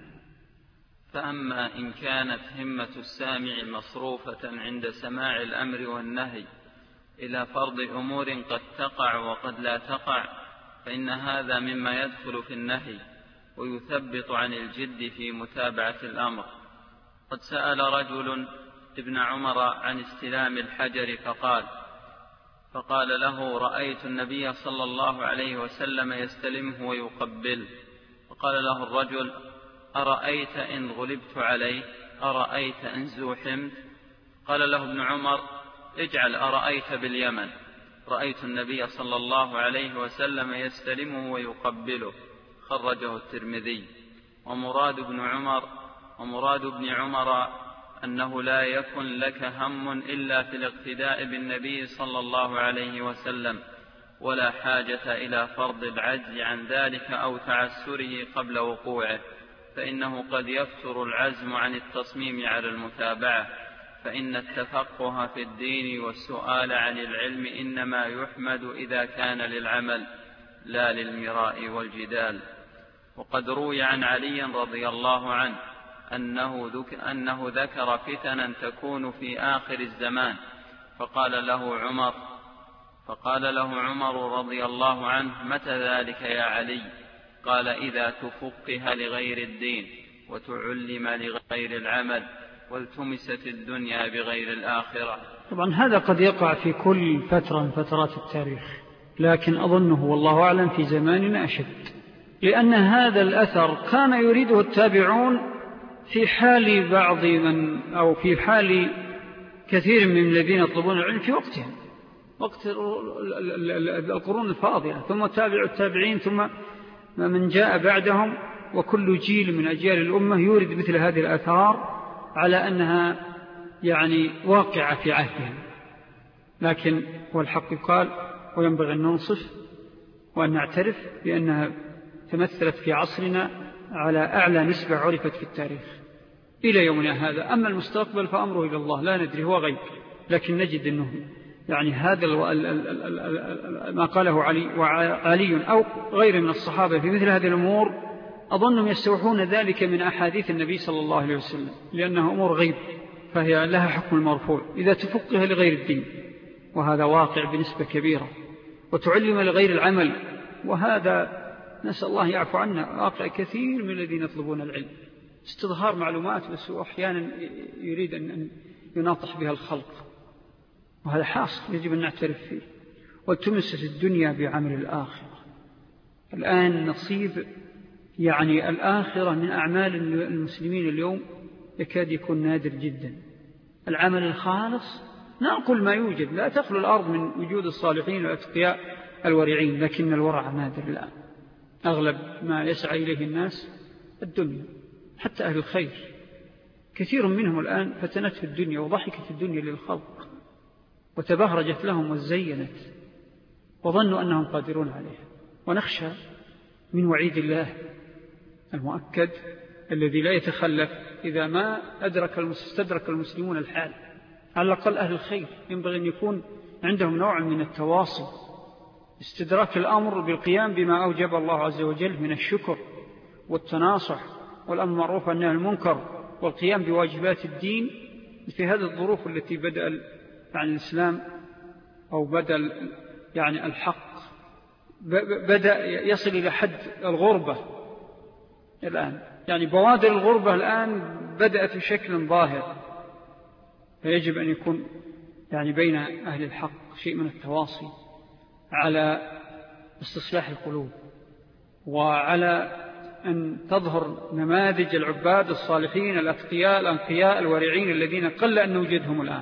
[SPEAKER 2] فأما إن كانت همة السامع مصروفة عند سماع الأمر والنهي إلى فرض أمور قد تقع وقد لا تقع، فإن هذا مما يدخل في النهي ويثبط عن الجد في متابعة الأمر. قد سأل رجل ابن عمر عن استلام الحجر فقال فقال له رأيت النبي صلى الله عليه وسلم يستلمه ويقبله. فقال له الرجل أرأيت إن غلبت عليه، أرأيت إن زوحمت؟ قال له ابن عمر اجعل أرأيت باليمن، رأيت النبي صلى الله عليه وسلم يستلمه ويقبله. خرجه الترمذي. ومراد ابن عمر ومراد ابن عمر أنه لا يكن لك هم إلا في الاقتداء بالنبي صلى الله عليه وسلم، ولا حاجة إلى فرض العجز عن ذلك أو تعسره قبل وقوعه، فإنه قد يفتر العزم عن التصميم على المتابعة، فإن التفقه في الدين والسؤال عن العلم إنما يحمد إذا كان للعمل لا للمراء والجدال. وقد روي عن علي رضي الله عنه أنه, ذك أنه ذكر فتنا تكون في آخر الزمان، فقال له عمر فقال له عمر رضي الله عنه متى ذلك يا علي؟ قال إذا تفقه لغير الدين وتعلم لغير العمل والتمست الدنيا بغير الآخرة.
[SPEAKER 1] طبعا هذا قد يقع في كل فترة من فترات التاريخ، لكن أظنه والله أعلم في زماننا أشد، لأن هذا الأثر كان يريده التابعون في حال بعض من أو في حال كثير من الذين يطلبون العلم في وقتهم، وقت القرون الفاضلة، ثم تابع التابعين، ثم من جاء بعدهم، وكل جيل من أجيال الأمة يورد مثل هذه الآثار على أنها يعني واقعة في عهدهم. لكن هو الحق قال، وينبغي أن ننصف وأن نعترف بأنها تمثلت في عصرنا على أعلى نسبة عرفت في التاريخ إلى يومنا هذا. أما المستقبل فأمره إلى الله، لا ندري، هو غيب، لكن نجد أنه يعني هذا ما قاله علي وعلي أو غير من الصحابة في مثل هذه الأمور أظنهم يستوحون ذلك من أحاديث النبي صلى الله عليه وسلم، لأنها أمور غيب فهي لها حكم المرفوع إذا تفقه لغير الدين، وهذا واقع بنسبة كبيرة، وتعلم لغير العمل، وهذا نسأل الله يعفو عنا واقع كثير من الذين يطلبون العلم، استظهار معلومات بس أحيانا يريد أن يناطح بها الخلق، وهذا حاصل يجب أن نعترف فيه. وتمست الدنيا بعمل الآخرة. الآن نصيب يعني الآخرة من أعمال المسلمين اليوم يكاد يكون نادر جدا. العمل الخالص نأكل ما يوجد، لا تخلو الأرض من وجود الصالحين والأتقياء الورعين، لكن الورع نادر الآن. أغلب ما يسعى إليه الناس الدنيا، حتى أهل الخير كثير منهم الآن فتنته الدنيا وضحكت الدنيا للخلق وتبهرجت لهم وزينت وظنوا أنهم قادرون عليها. ونخشى من وعيد الله المؤكد الذي لا يتخلف إذا ما أدرك استدرك المسلمون الحال. على الأقل أهل الخير ينبغي أن يكون عندهم نوع من التواصل، استدراك الأمر بالقيام بما أوجب الله عز وجل من الشكر والتناصح والأمر المعروف والنهي عن المنكر والقيام بواجبات الدين في هذه الظروف التي بدأ يعني الإسلام أو بدأ يعني الحق بدأ يصل إلى حد الغربة الآن، يعني بوادر الغربة الآن بدأت بشكل ظاهر، فيجب أن يكون يعني بين أهل الحق شيء من التواصي على استصلاح القلوب، وعلى أن تظهر نماذج العباد الصالحين الأتقياء الأنقياء الورعين الذين قل أن نوجدهم الآن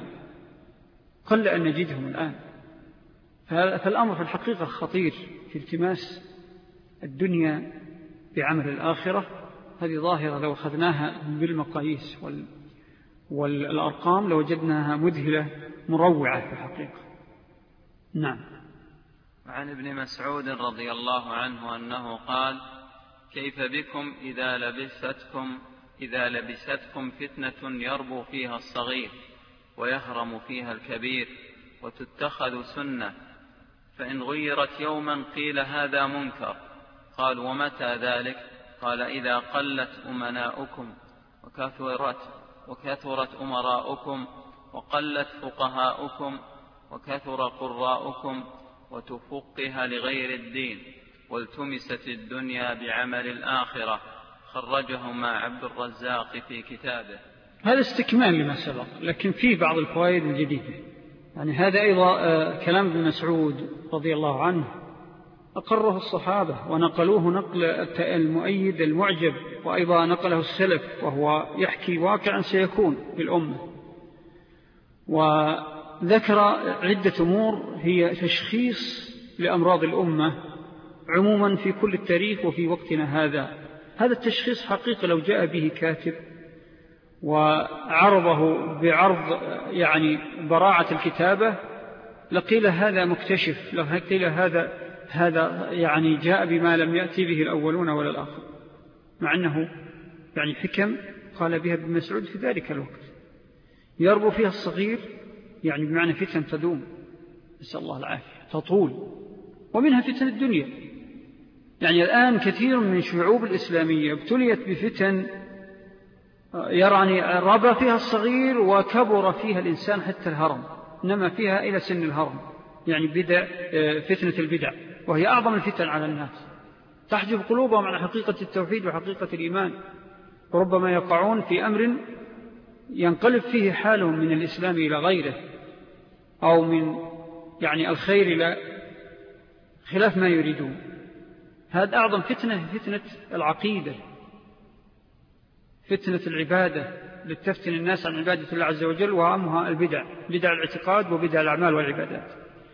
[SPEAKER 1] قل أن نجدهم الآن. فالأمر في الحقيقة خطير في التماس الدنيا بعمل الآخرة. هذه ظاهرة لو أخذناها بالمقاييس وال... والأرقام لوجدناها مذهلة مروعة في الحقيقة. نعم.
[SPEAKER 2] عن ابن مسعود رضي الله عنه أنه قال: كيف بكم إذا لبستكم إذا لبستكم فتنة يربو فيها الصغير ويهرم فيها الكبير وتتخذ سنة، فإن غيرت يوما قيل هذا منكر. قال: ومتى ذلك؟ قال: إذا قلت أمناؤكم وكثرت وكثرت أمراؤكم وقلت فقهاؤكم وكثر قراؤكم وتفقها لغير الدين والتمست الدنيا بعمل الآخرة. خرجهما عبد الرزاق في كتابه.
[SPEAKER 1] هذا استكمال لما سبق، لكن فيه بعض الفوائد الجديدة. يعني هذا أيضا كلام ابن مسعود رضي الله عنه أقره الصحابة ونقلوه نقل المؤيد المعجب، وأيضا نقله السلف، وهو يحكي واقعا سيكون في الأمة. وذكر عدة أمور هي تشخيص لأمراض الأمة عموما في كل التاريخ وفي وقتنا هذا. هذا التشخيص حقيقة لو جاء به كاتب وعرضه بعرض يعني براعة الكتابة لقيل هذا مكتشف، لقيل هذا هذا يعني جاء بما لم يأتي به الأولون ولا الآخر، مع أنه يعني حكم قال بها ابن مسعود في ذلك الوقت. يربو فيها الصغير يعني بمعنى فتن تدوم، نسأل الله العافية، تطول، ومنها فتن الدنيا. يعني الآن كثير من الشعوب الإسلامية ابتليت بفتن يعني ربى فيها الصغير وكبر فيها الإنسان حتى الهرم، إنما فيها إلى سن الهرم، يعني بدع فتنة البدع، وهي أعظم الفتن على الناس، تحجب قلوبهم عن حقيقة التوحيد وحقيقة الإيمان، وربما يقعون في أمر ينقلب فيه حالهم من الإسلام إلى غيره، أو من يعني الخير إلى خلاف ما يريدون. هذا أعظم فتنة فتنة العقيدة، فتنة العبادة لتفتن الناس عن عبادة الله عز وجل، وأهمها البدع، بدع الاعتقاد وبدع الأعمال والعبادات.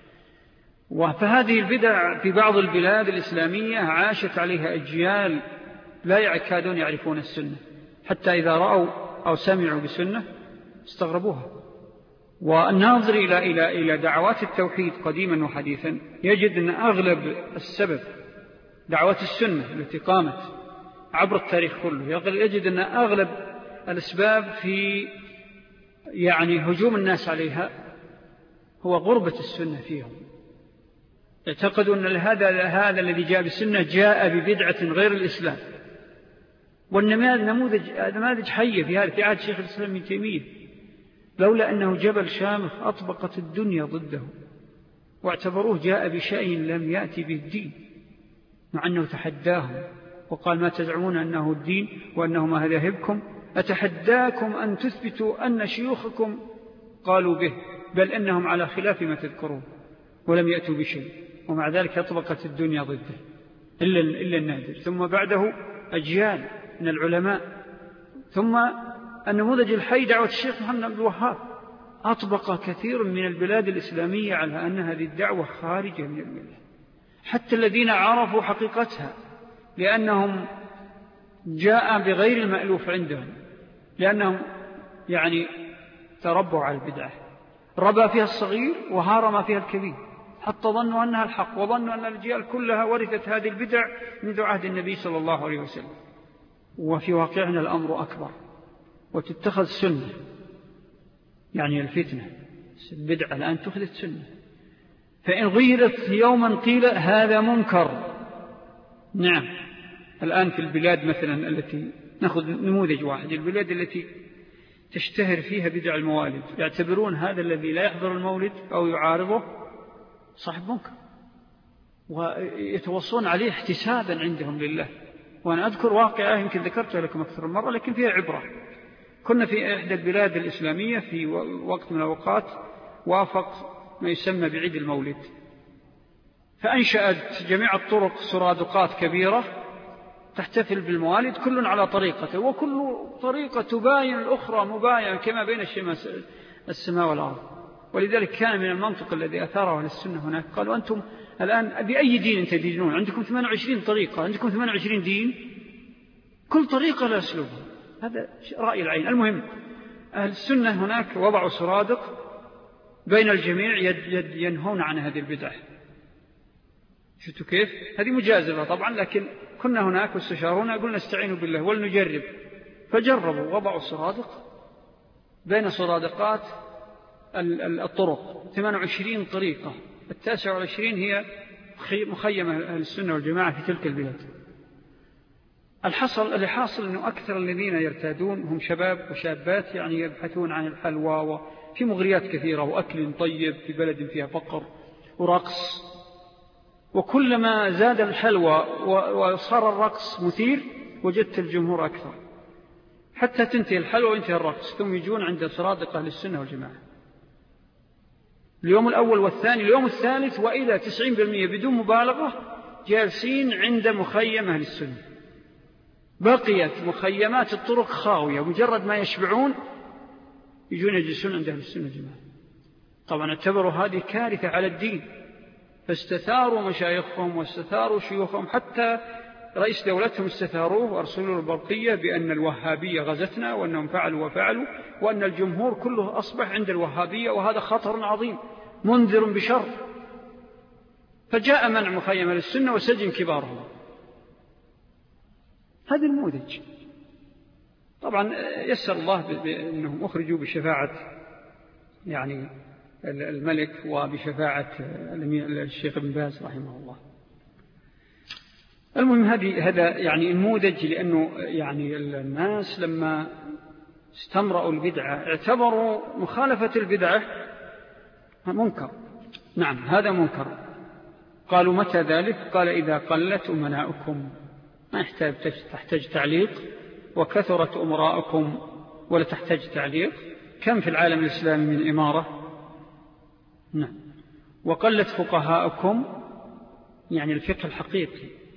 [SPEAKER 1] فهذه البدع في بعض البلاد الإسلامية عاشت عليها أجيال لا يكادون يعرفون السنة، حتى إذا رأوا أو سمعوا بسنة استغربوها. والناظر إلى, إلى, إلى دعوات التوحيد قديما وحديثا يجد أن أغلب السبب دعوات السنة التي قامت عبر التاريخ كله، يجد أن أغلب الأسباب في يعني هجوم الناس عليها هو غربة السنة فيهم. اعتقدوا أن هذا هذا الذي جاء بالسنة جاء ببدعة غير الإسلام. والنموذج نماذج حية في هذا في عهد شيخ الإسلام ابن تيمية، لولا أنه جبل شامخ أطبقت الدنيا ضده، واعتبروه جاء بشيء لم يأتي به الدين، مع أنه تحداهم وقال: ما تزعمون أنه الدين وأنه ما مذاهبكم، أتحداكم أن تثبتوا أن شيوخكم قالوا به، بل أنهم على خلاف ما تذكرون ولم يأتوا بشيء، ومع ذلك أطبقت الدنيا ضده إلا, إلا النادر. ثم بعده أجيال من العلماء. ثم النموذج الحي دعوة الشيخ محمد عبد الوهاب أطبق كثير من البلاد الإسلامية على أن هذه الدعوة خارجة من الملة، حتى الذين عرفوا حقيقتها، لأنهم جاء بغير المألوف عندهم، لأنهم يعني تربوا على البدعة، ربى فيها الصغير وهارم فيها الكبير، حتى ظنوا أنها الحق، وظنوا أن الأجيال كلها ورثت هذه البدع منذ عهد النبي صلى الله عليه وسلم. وفي واقعنا الأمر أكبر، وتتخذ سنة، يعني الفتنة البدعة الآن اتخذت سنة، فإن غيرت يوما قيل هذا منكر. نعم، الآن في البلاد مثلا التي نأخذ نموذج واحد، البلاد التي تشتهر فيها بدع الموالد، يعتبرون هذا الذي لا يحضر المولد أو يعارضه صاحب منكر، ويتوصون عليه احتسابا عندهم لله. وأنا أذكر واقعة يمكن ذكرتها لكم أكثر من مرة لكن فيها عبرة. كنا في إحدى البلاد الإسلامية في وقت من الأوقات وافق ما يسمى بعيد المولد، فأنشأت جميع الطرق سرادقات كبيرة تحتفل بالموالد، كل على طريقته، وكل طريقة تباين الأخرى مباين كما بين السماء والأرض. ولذلك كان من المنطق الذي أثاره أهل السنة هناك، قالوا: أنتم الآن بأي دين تدينون؟ عندكم ثمانية وعشرين طريقة، عندكم ثمانية وعشرين دين، كل طريقة لا أسلوبها. هذا رأي العين. المهم أهل السنة هناك وضعوا سرادق بين الجميع ينهون عن هذه البدعة. شفتوا كيف؟ هذه مجازفة طبعا، لكن كنا هناك واستشارونا، قلنا استعينوا بالله ولنجرب، فجربوا، وضعوا سرادق بين صرادقات الطرق، ثمانية وعشرين طريقة، التاسع والعشرين هي مخيمة أهل السنة والجماعة في تلك البلاد. الحصل اللي حاصل أنه أكثر الذين يرتادون هم شباب وشابات، يعني يبحثون عن الحلوى وفي مغريات كثيرة وأكل طيب في بلد فيها فقر ورقص، وكلما زاد الحلوى وصار الرقص مثير وجدت الجمهور أكثر، حتى تنتهي الحلوى وينتهي الرقص، ثم يجون عند صرادق أهل السنة والجماعة اليوم الأول والثاني، اليوم الثالث، وإلى تسعين بالمئة بدون مبالغة جالسين عند مخيم أهل السنة. بقيت مخيمات الطرق خاوية، مجرد ما يشبعون يجون يجلسون عند أهل السنة والجماعة. طبعا اعتبروا هذه كارثة على الدين، فاستثاروا مشايخهم واستثاروا شيوخهم، حتى رئيس دولتهم استثاروه وارسلوا له البرقية بأن الوهابية غزتنا وأنهم فعلوا وفعلوا، وأن الجمهور كله أصبح عند الوهابية، وهذا خطر عظيم منذر بشر. فجاء منع مخيم للسنة وسجن كبارهم. هذا النموذج. طبعا يسر الله بأنهم أخرجوا بشفاعة يعني الملك وبشفاعة الشيخ ابن باز رحمه الله. المهم هذه هذا يعني نموذج، لأنه يعني الناس لما استمرأوا البدعة اعتبروا مخالفة البدعة منكر. نعم، هذا منكر. قالوا: متى ذلك؟ قال: إذا قلت أمناؤكم، ما يحتاج تحتاج تعليق، وكثرت أمراءكم ولا تحتاج تعليق. كم في العالم الإسلامي من إمارة؟ نعم. وقلت فقهاءكم، يعني الفقه الحقيقي،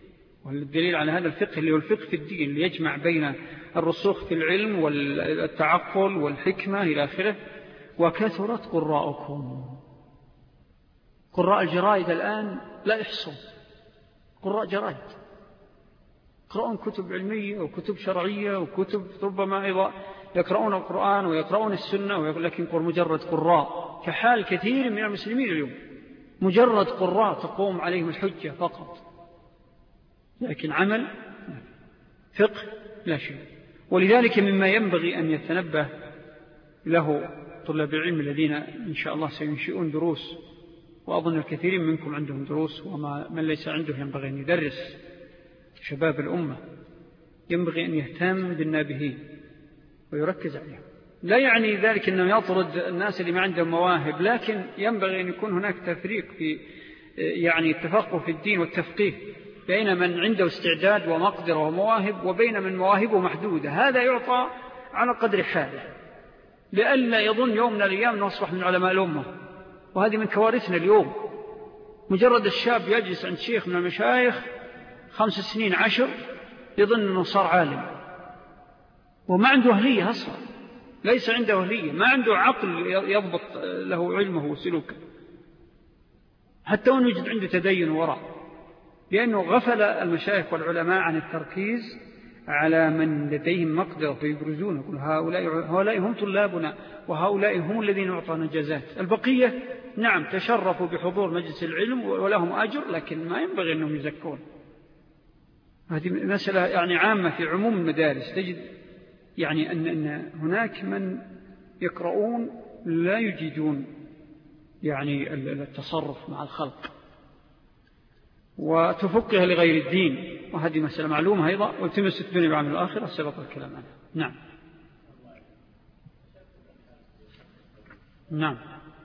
[SPEAKER 1] والدليل على هذا الفقه اللي هو الفقه في الدين اللي يجمع بين الرسوخ في العلم والتعقل والحكمة إلى آخره. وكثرت قراءكم، قراء الجرائد الآن لا يحصون، قراء جرائد يقرؤون كتب علمية وكتب شرعية وكتب ربما أيضا يقرؤون القرآن ويقرؤون السنة، لكن مجرد قراء كحال كثير من المسلمين اليوم، مجرد قراء تقوم عليهم الحجة فقط، لكن عمل فقه لا شيء. ولذلك مما ينبغي أن يتنبه له طلاب العلم الذين إن شاء الله سينشئون دروس، وأظن الكثير منكم عندهم دروس، وما من ليس عنده ينبغي أن يدرس شباب الأمة، ينبغي أن يهتم بالنابهين ويركز عليهم. لا يعني ذلك أنه يطرد الناس اللي ما عندهم مواهب، لكن ينبغي أن يكون هناك تفريق في يعني التفقه في الدين والتفقيه بين من عنده استعداد ومقدرة ومواهب وبين من مواهبه محدودة. هذا يعطى على قدر حاله، لئلا يظن يوم من الأيام نصبح من علماء الأمة، وهذه من كوارثنا اليوم. مجرد الشاب يجلس عند شيخ من المشايخ خمس سنين عشر يظن أنه صار عالم، وما عنده أهلية أصلا، ليس عنده أهلية، ما عنده عقل يضبط له علمه وسلوكه، حتى وأن يوجد عنده تدين وراء، لأنه غفل المشايخ والعلماء عن التركيز على من لديهم مقدرة فيبرزونه. يقول هؤلاء, هؤلاء هم طلابنا، وهؤلاء هم الذين أعطانا جزات. البقية نعم تشرفوا بحضور مجلس العلم ولهم أجر، لكن ما ينبغي أنهم يزكون. هذه مسألة يعني عامة في عموم المدارس، تجد يعني أن, أن هناك من يقرؤون لا يجيدون يعني التصرف مع الخلق وتفقها لغير الدين، وهذه مسألة معلومة أيضا، والتمس الدنيا بعمل الآخرة سبق الكلام عنها. نعم نعم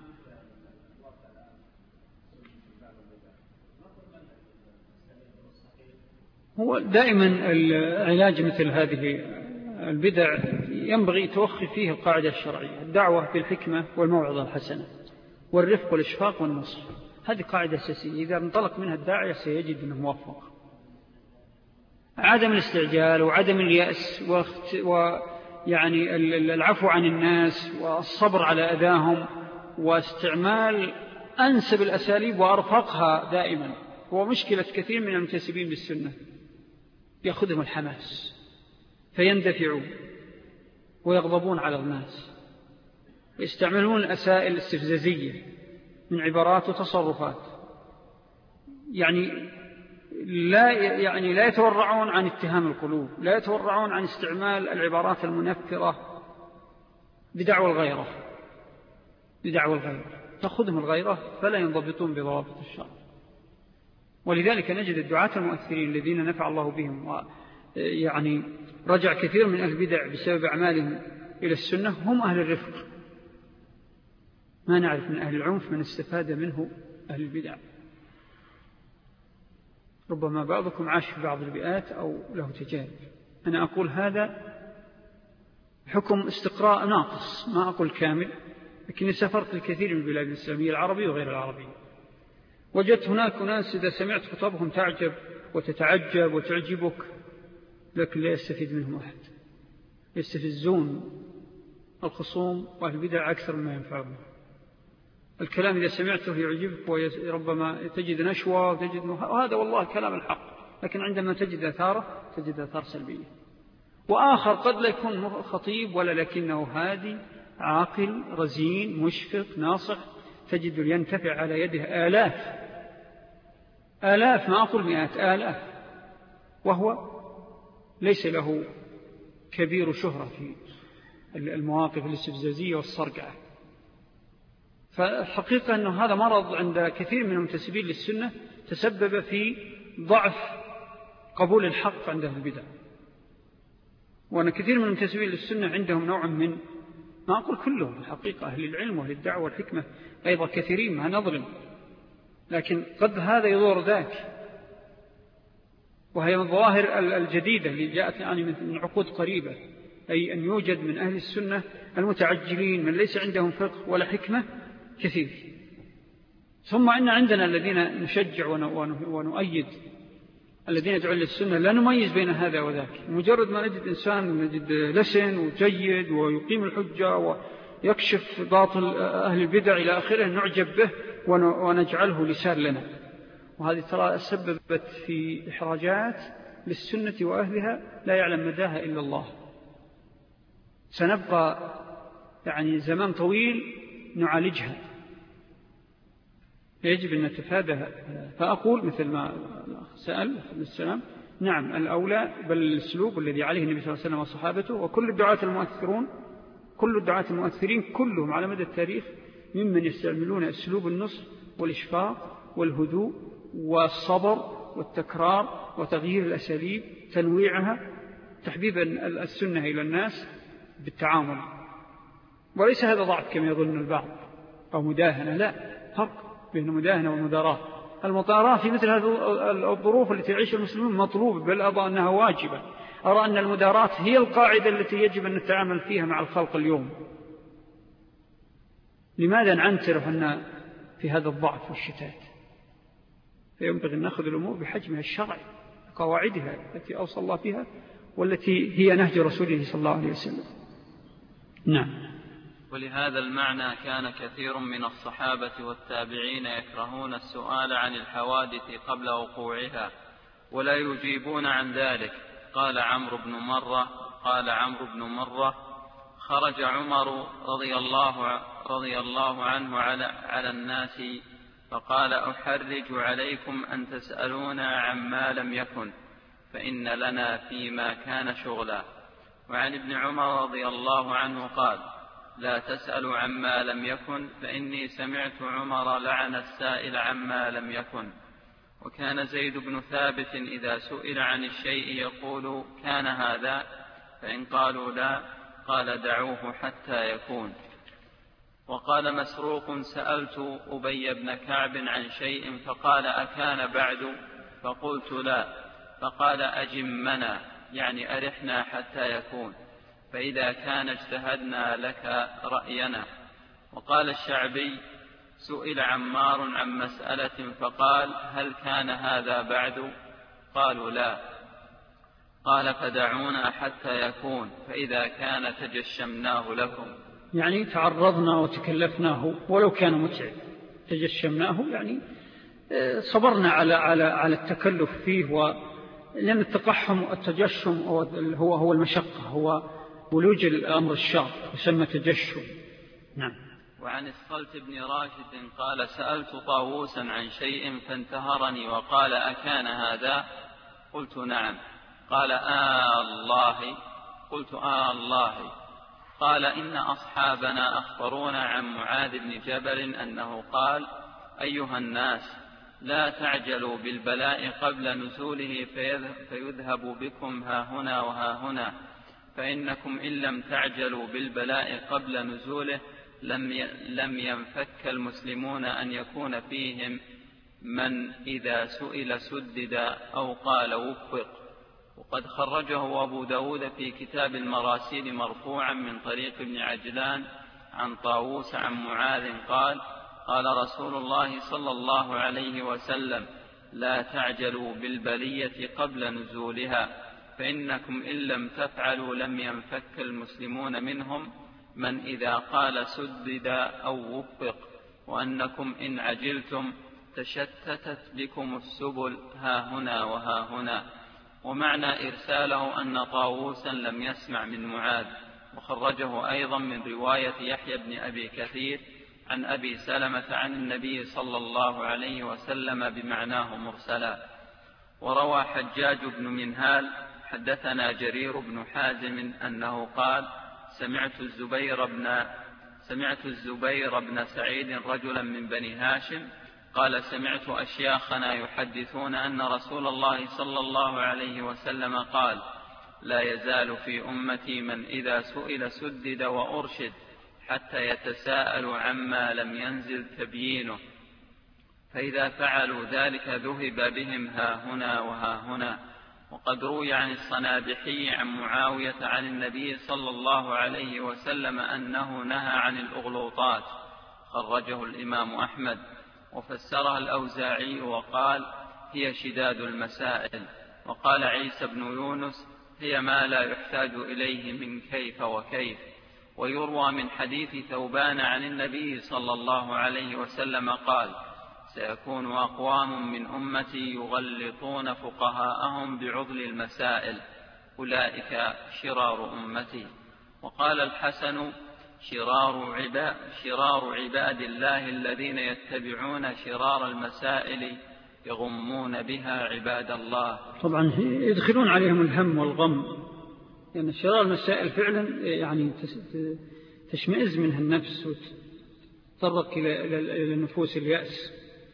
[SPEAKER 1] هو دائما العلاج مثل هذه البدع ينبغي توخي فيه القاعدة الشرعية: الدعوة بالحكمة والموعظة الحسنة والرفق والإشفاق والنصر. هذه قاعدة أساسية، إذا انطلق منها الداعية سيجد أنه موفق. عدم الاستعجال وعدم اليأس ويعني العفو عن الناس والصبر على أذاهم واستعمال أنسب الأساليب وأرفقها دائما هو مشكلة كثير من المنتسبين بالسنة. يأخذهم الحماس فيندفعون ويغضبون على الناس ويستعملون الأسائل الاستفزازية من عبارات وتصرفات، يعني لا يعني لا يتورعون عن اتهام القلوب، لا يتورعون عن استعمال العبارات المنفرة بدعوى الغيرة بدعوى الغيرة تأخذهم الغيرة فلا ينضبطون بضوابط الشرع. ولذلك نجد الدعاة المؤثرين الذين نفع الله بهم ويعني رجع كثير من أهل البدع بسبب أعمالهم إلى السنة هم أهل الرفق. ما نعرف من أهل العنف من استفاد منه أهل البدع. ربما بعضكم عاش في بعض البيئات أو له تجارب. أنا أقول هذا حكم استقراء ناقص، ما أقول كامل، لكني سافرت الكثير من البلاد الإسلامية العربية وغير العربية، وجدت هناك ناس إذا سمعت خطابهم تعجب وتتعجب وتعجبك، لكن لا يستفيد منهم أحد. يستفزون الخصوم وأهل البدع أكثر مما ينفعهم. الكلام إذا سمعته يعجبك وربما تجد نشوة وتجد وهذا والله كلام الحق، لكن عندما تجد أثاره تجد أثار سلبية. وآخر قد لا يكون خطيب ولا لكنه هادي عاقل رزين مشفق ناصح، تجد ينتفع على يده آلاف آلاف ما أقول مئات آلاف، وهو ليس له كبير شهرة في المواقف الاستفزازية والصرقعة. فالحقيقة أنه هذا مرض عند كثير من المنتسبين للسنة تسبب في ضعف قبول الحق عند أهل البدع. وأن كثير من المنتسبين للسنة عندهم نوع من، ما أقول كلهم الحقيقة، أهل العلم وأهل الدعوة والحكمة أيضا كثيرين ما نظلم، لكن قد هذا يضر ذاك. وهي من الظواهر الجديدة اللي جاءت يعني من عقود قريبة، أي أن يوجد من أهل السنة المتعجلين من ليس عندهم فقه ولا حكمة كثير. ثم إن عندنا الذين نشجع ونؤيد الذين يدعون للسنة لا نميز بين هذا وذاك. مجرد ما نجد إنسان نجد لسن وجيد ويقيم الحجة ويكشف باطل أهل البدع إلى آخره نعجب به ونجعله لسان لنا، وهذه ترى سببت في إحراجات للسنة وأهلها لا يعلم مداها إلا الله. سنبقى يعني زمان طويل نعالجها، يجب أن نتفادها. فأقول مثل ما سأل السلام، نعم الأولى بل الأسلوب الذي عليه النبي صلى الله عليه وسلم وصحابته وكل الدعاة المؤثرون، كل الدعاة المؤثرين كلهم على مدى التاريخ ممن يستعملون أسلوب النصح والإشفاق والهدوء والصبر والتكرار وتغيير الأساليب، تنويعها، تحبيب السنة إلى الناس بالتعامل. وليس هذا ضعف كما يظن البعض أو مداهنة، لا، فرق بين المداهنة والمداراة. المطاراة في مثل هذه الظروف التي يعيش المسلمون مطلوب، بل أرى أنها واجبة. أرى أن المداراة هي القاعدة التي يجب أن نتعامل فيها مع الخلق اليوم. لماذا نعنترف أن في هذا الضعف والشتات؟ فينبغي أن نأخذ الأمور بحجمها الشرعي، قواعدها التي أوصى الله بها والتي هي نهج رسوله صلى الله عليه وسلم. نعم.
[SPEAKER 2] ولهذا المعنى كان كثير من الصحابة والتابعين يكرهون السؤال عن الحوادث قبل وقوعها ولا يجيبون عن ذلك. قال عمرو بن مرة قال عمرو بن مرة خرج عمر رضي الله, رضي الله عنه على, على الناس فقال أحرج عليكم أن تسألونا عما لم يكن فإن لنا فيما كان شغلا. وعن ابن عمر رضي الله عنه قال لا تسألوا عما لم يكن فإني سمعت عمر لعن السائل عما لم يكن. وكان زيد بن ثابت إذا سئل عن الشيء يقول كان هذا، فإن قالوا لا قال دعوه حتى يكون. وقال مسروق سألت أبي بن كعب عن شيء فقال أكان بعد؟ فقلت لا، فقال أجمنا يعني أرحنا حتى يكون، فإذا كان اجتهدنا لك رأينا. وقال الشعبي سئل عمار عن مسألة فقال هل كان هذا بعد؟ قالوا لا، قال فدعونا حتى يكون، فإذا كان تجشمناه لكم.
[SPEAKER 1] يعني تعرضنا وتكلفناه ولو كان متعب، تجشمناه يعني صبرنا على على على التكلف فيه، ولأن التقحم والتجشم هو هو المشقة، هو ولوج الأمر الشاق يسمى تجشم. نعم.
[SPEAKER 2] وعن الصلت بن راشد قال سألت طاووسا عن شيء فانتهرني وقال أكان هذا؟ قلت نعم. قال آه الله؟ قلت آه الله. قال إن أصحابنا أخبرونا عن معاذ بن جبل أنه قال أيها الناس لا تعجلوا بالبلاء قبل نزوله فيذهب بكم ها هنا وها هنا، فإنكم إن لم تعجلوا بالبلاء قبل نزوله لم ينفك المسلمون أن يكون فيهم من إذا سئل سدد أو قال وفق. وقد خرجه أبو داود في كتاب المراسيل مرفوعا من طريق ابن عجلان عن طاووس عن معاذ قال قال رسول الله صلى الله عليه وسلم لا تعجلوا بالبلية قبل نزولها، فإنكم إن لم تفعلوا لم ينفك المسلمون منهم من إذا قال سدد أو وفق، وأنكم إن عجلتم تشتتت بكم السبل ها هنا وها هنا. ومعنى إرساله أن طاووسا لم يسمع من معاذ. وخرجه أيضا من رواية يحيى بن أبي كثير عن أبي سلمة عن النبي صلى الله عليه وسلم بمعناه مرسلا. وروى حجاج بن منهال حدثنا جرير بن حازم أنه قال سمعت الزبير بن سمعت الزبير بن سعيد رجلا من بني هاشم قال سمعت أشياخنا يحدثون أن رسول الله صلى الله عليه وسلم قال لا يزال في أمتي من إذا سئل سدد وأرشد حتى يتساءل عما لم ينزل تبيينه، فإذا فعلوا ذلك ذهب بهم ها هنا وها هنا. وقد روي عن الصنابحي عن معاوية عن النبي صلى الله عليه وسلم أنه نهى عن الأغلوطات، خرجه الإمام أحمد. وفسرها الأوزاعي وقال هي شداد المسائل. وقال عيسى بن يونس هي ما لا يحتاج إليه من كيف وكيف. ويروى من حديث ثوبان عن النبي صلى الله عليه وسلم قال سيكون أقوام من أمتي يغلطون فقهاءهم بعضل المسائل أولئك شرار أمتي. وقال الحسن شرار عباد, شرار عباد الله الذين يتبعون شرار المسائل يغمون بها عباد الله.
[SPEAKER 1] طبعا يدخلون عليهم الهم والغم، لأن يعني شرار المسائل فعلا يعني تشمئز منها النفس وتطرق إلى النفوس اليأس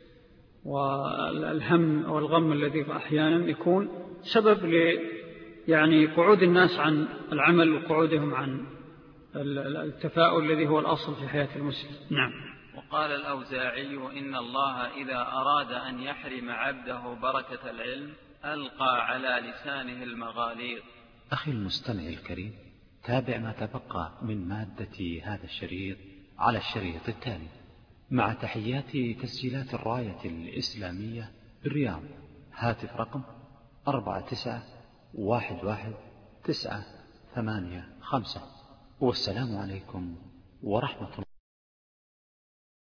[SPEAKER 1] والهم والغم الذي أحيانا يكون سبب ل يعني قعود الناس عن العمل وقعودهم عن التفاؤل الذي هو الأصل في حياة المسلم. نعم.
[SPEAKER 2] وقال الأوزاعي إن الله إذا أراد أن يحرم عبده بركة العلم ألقى على لسانه المغاليق.
[SPEAKER 3] أخي المستمع الكريم، تابع ما تبقى من مادة هذا الشريط على الشريط التالي مع تحيات تسجيلات الراية الإسلامية بالرياض. هاتف رقم أربعة تسعة واحد واحد تسعة ثمانية خمسة. والسلام عليكم ورحمة الله.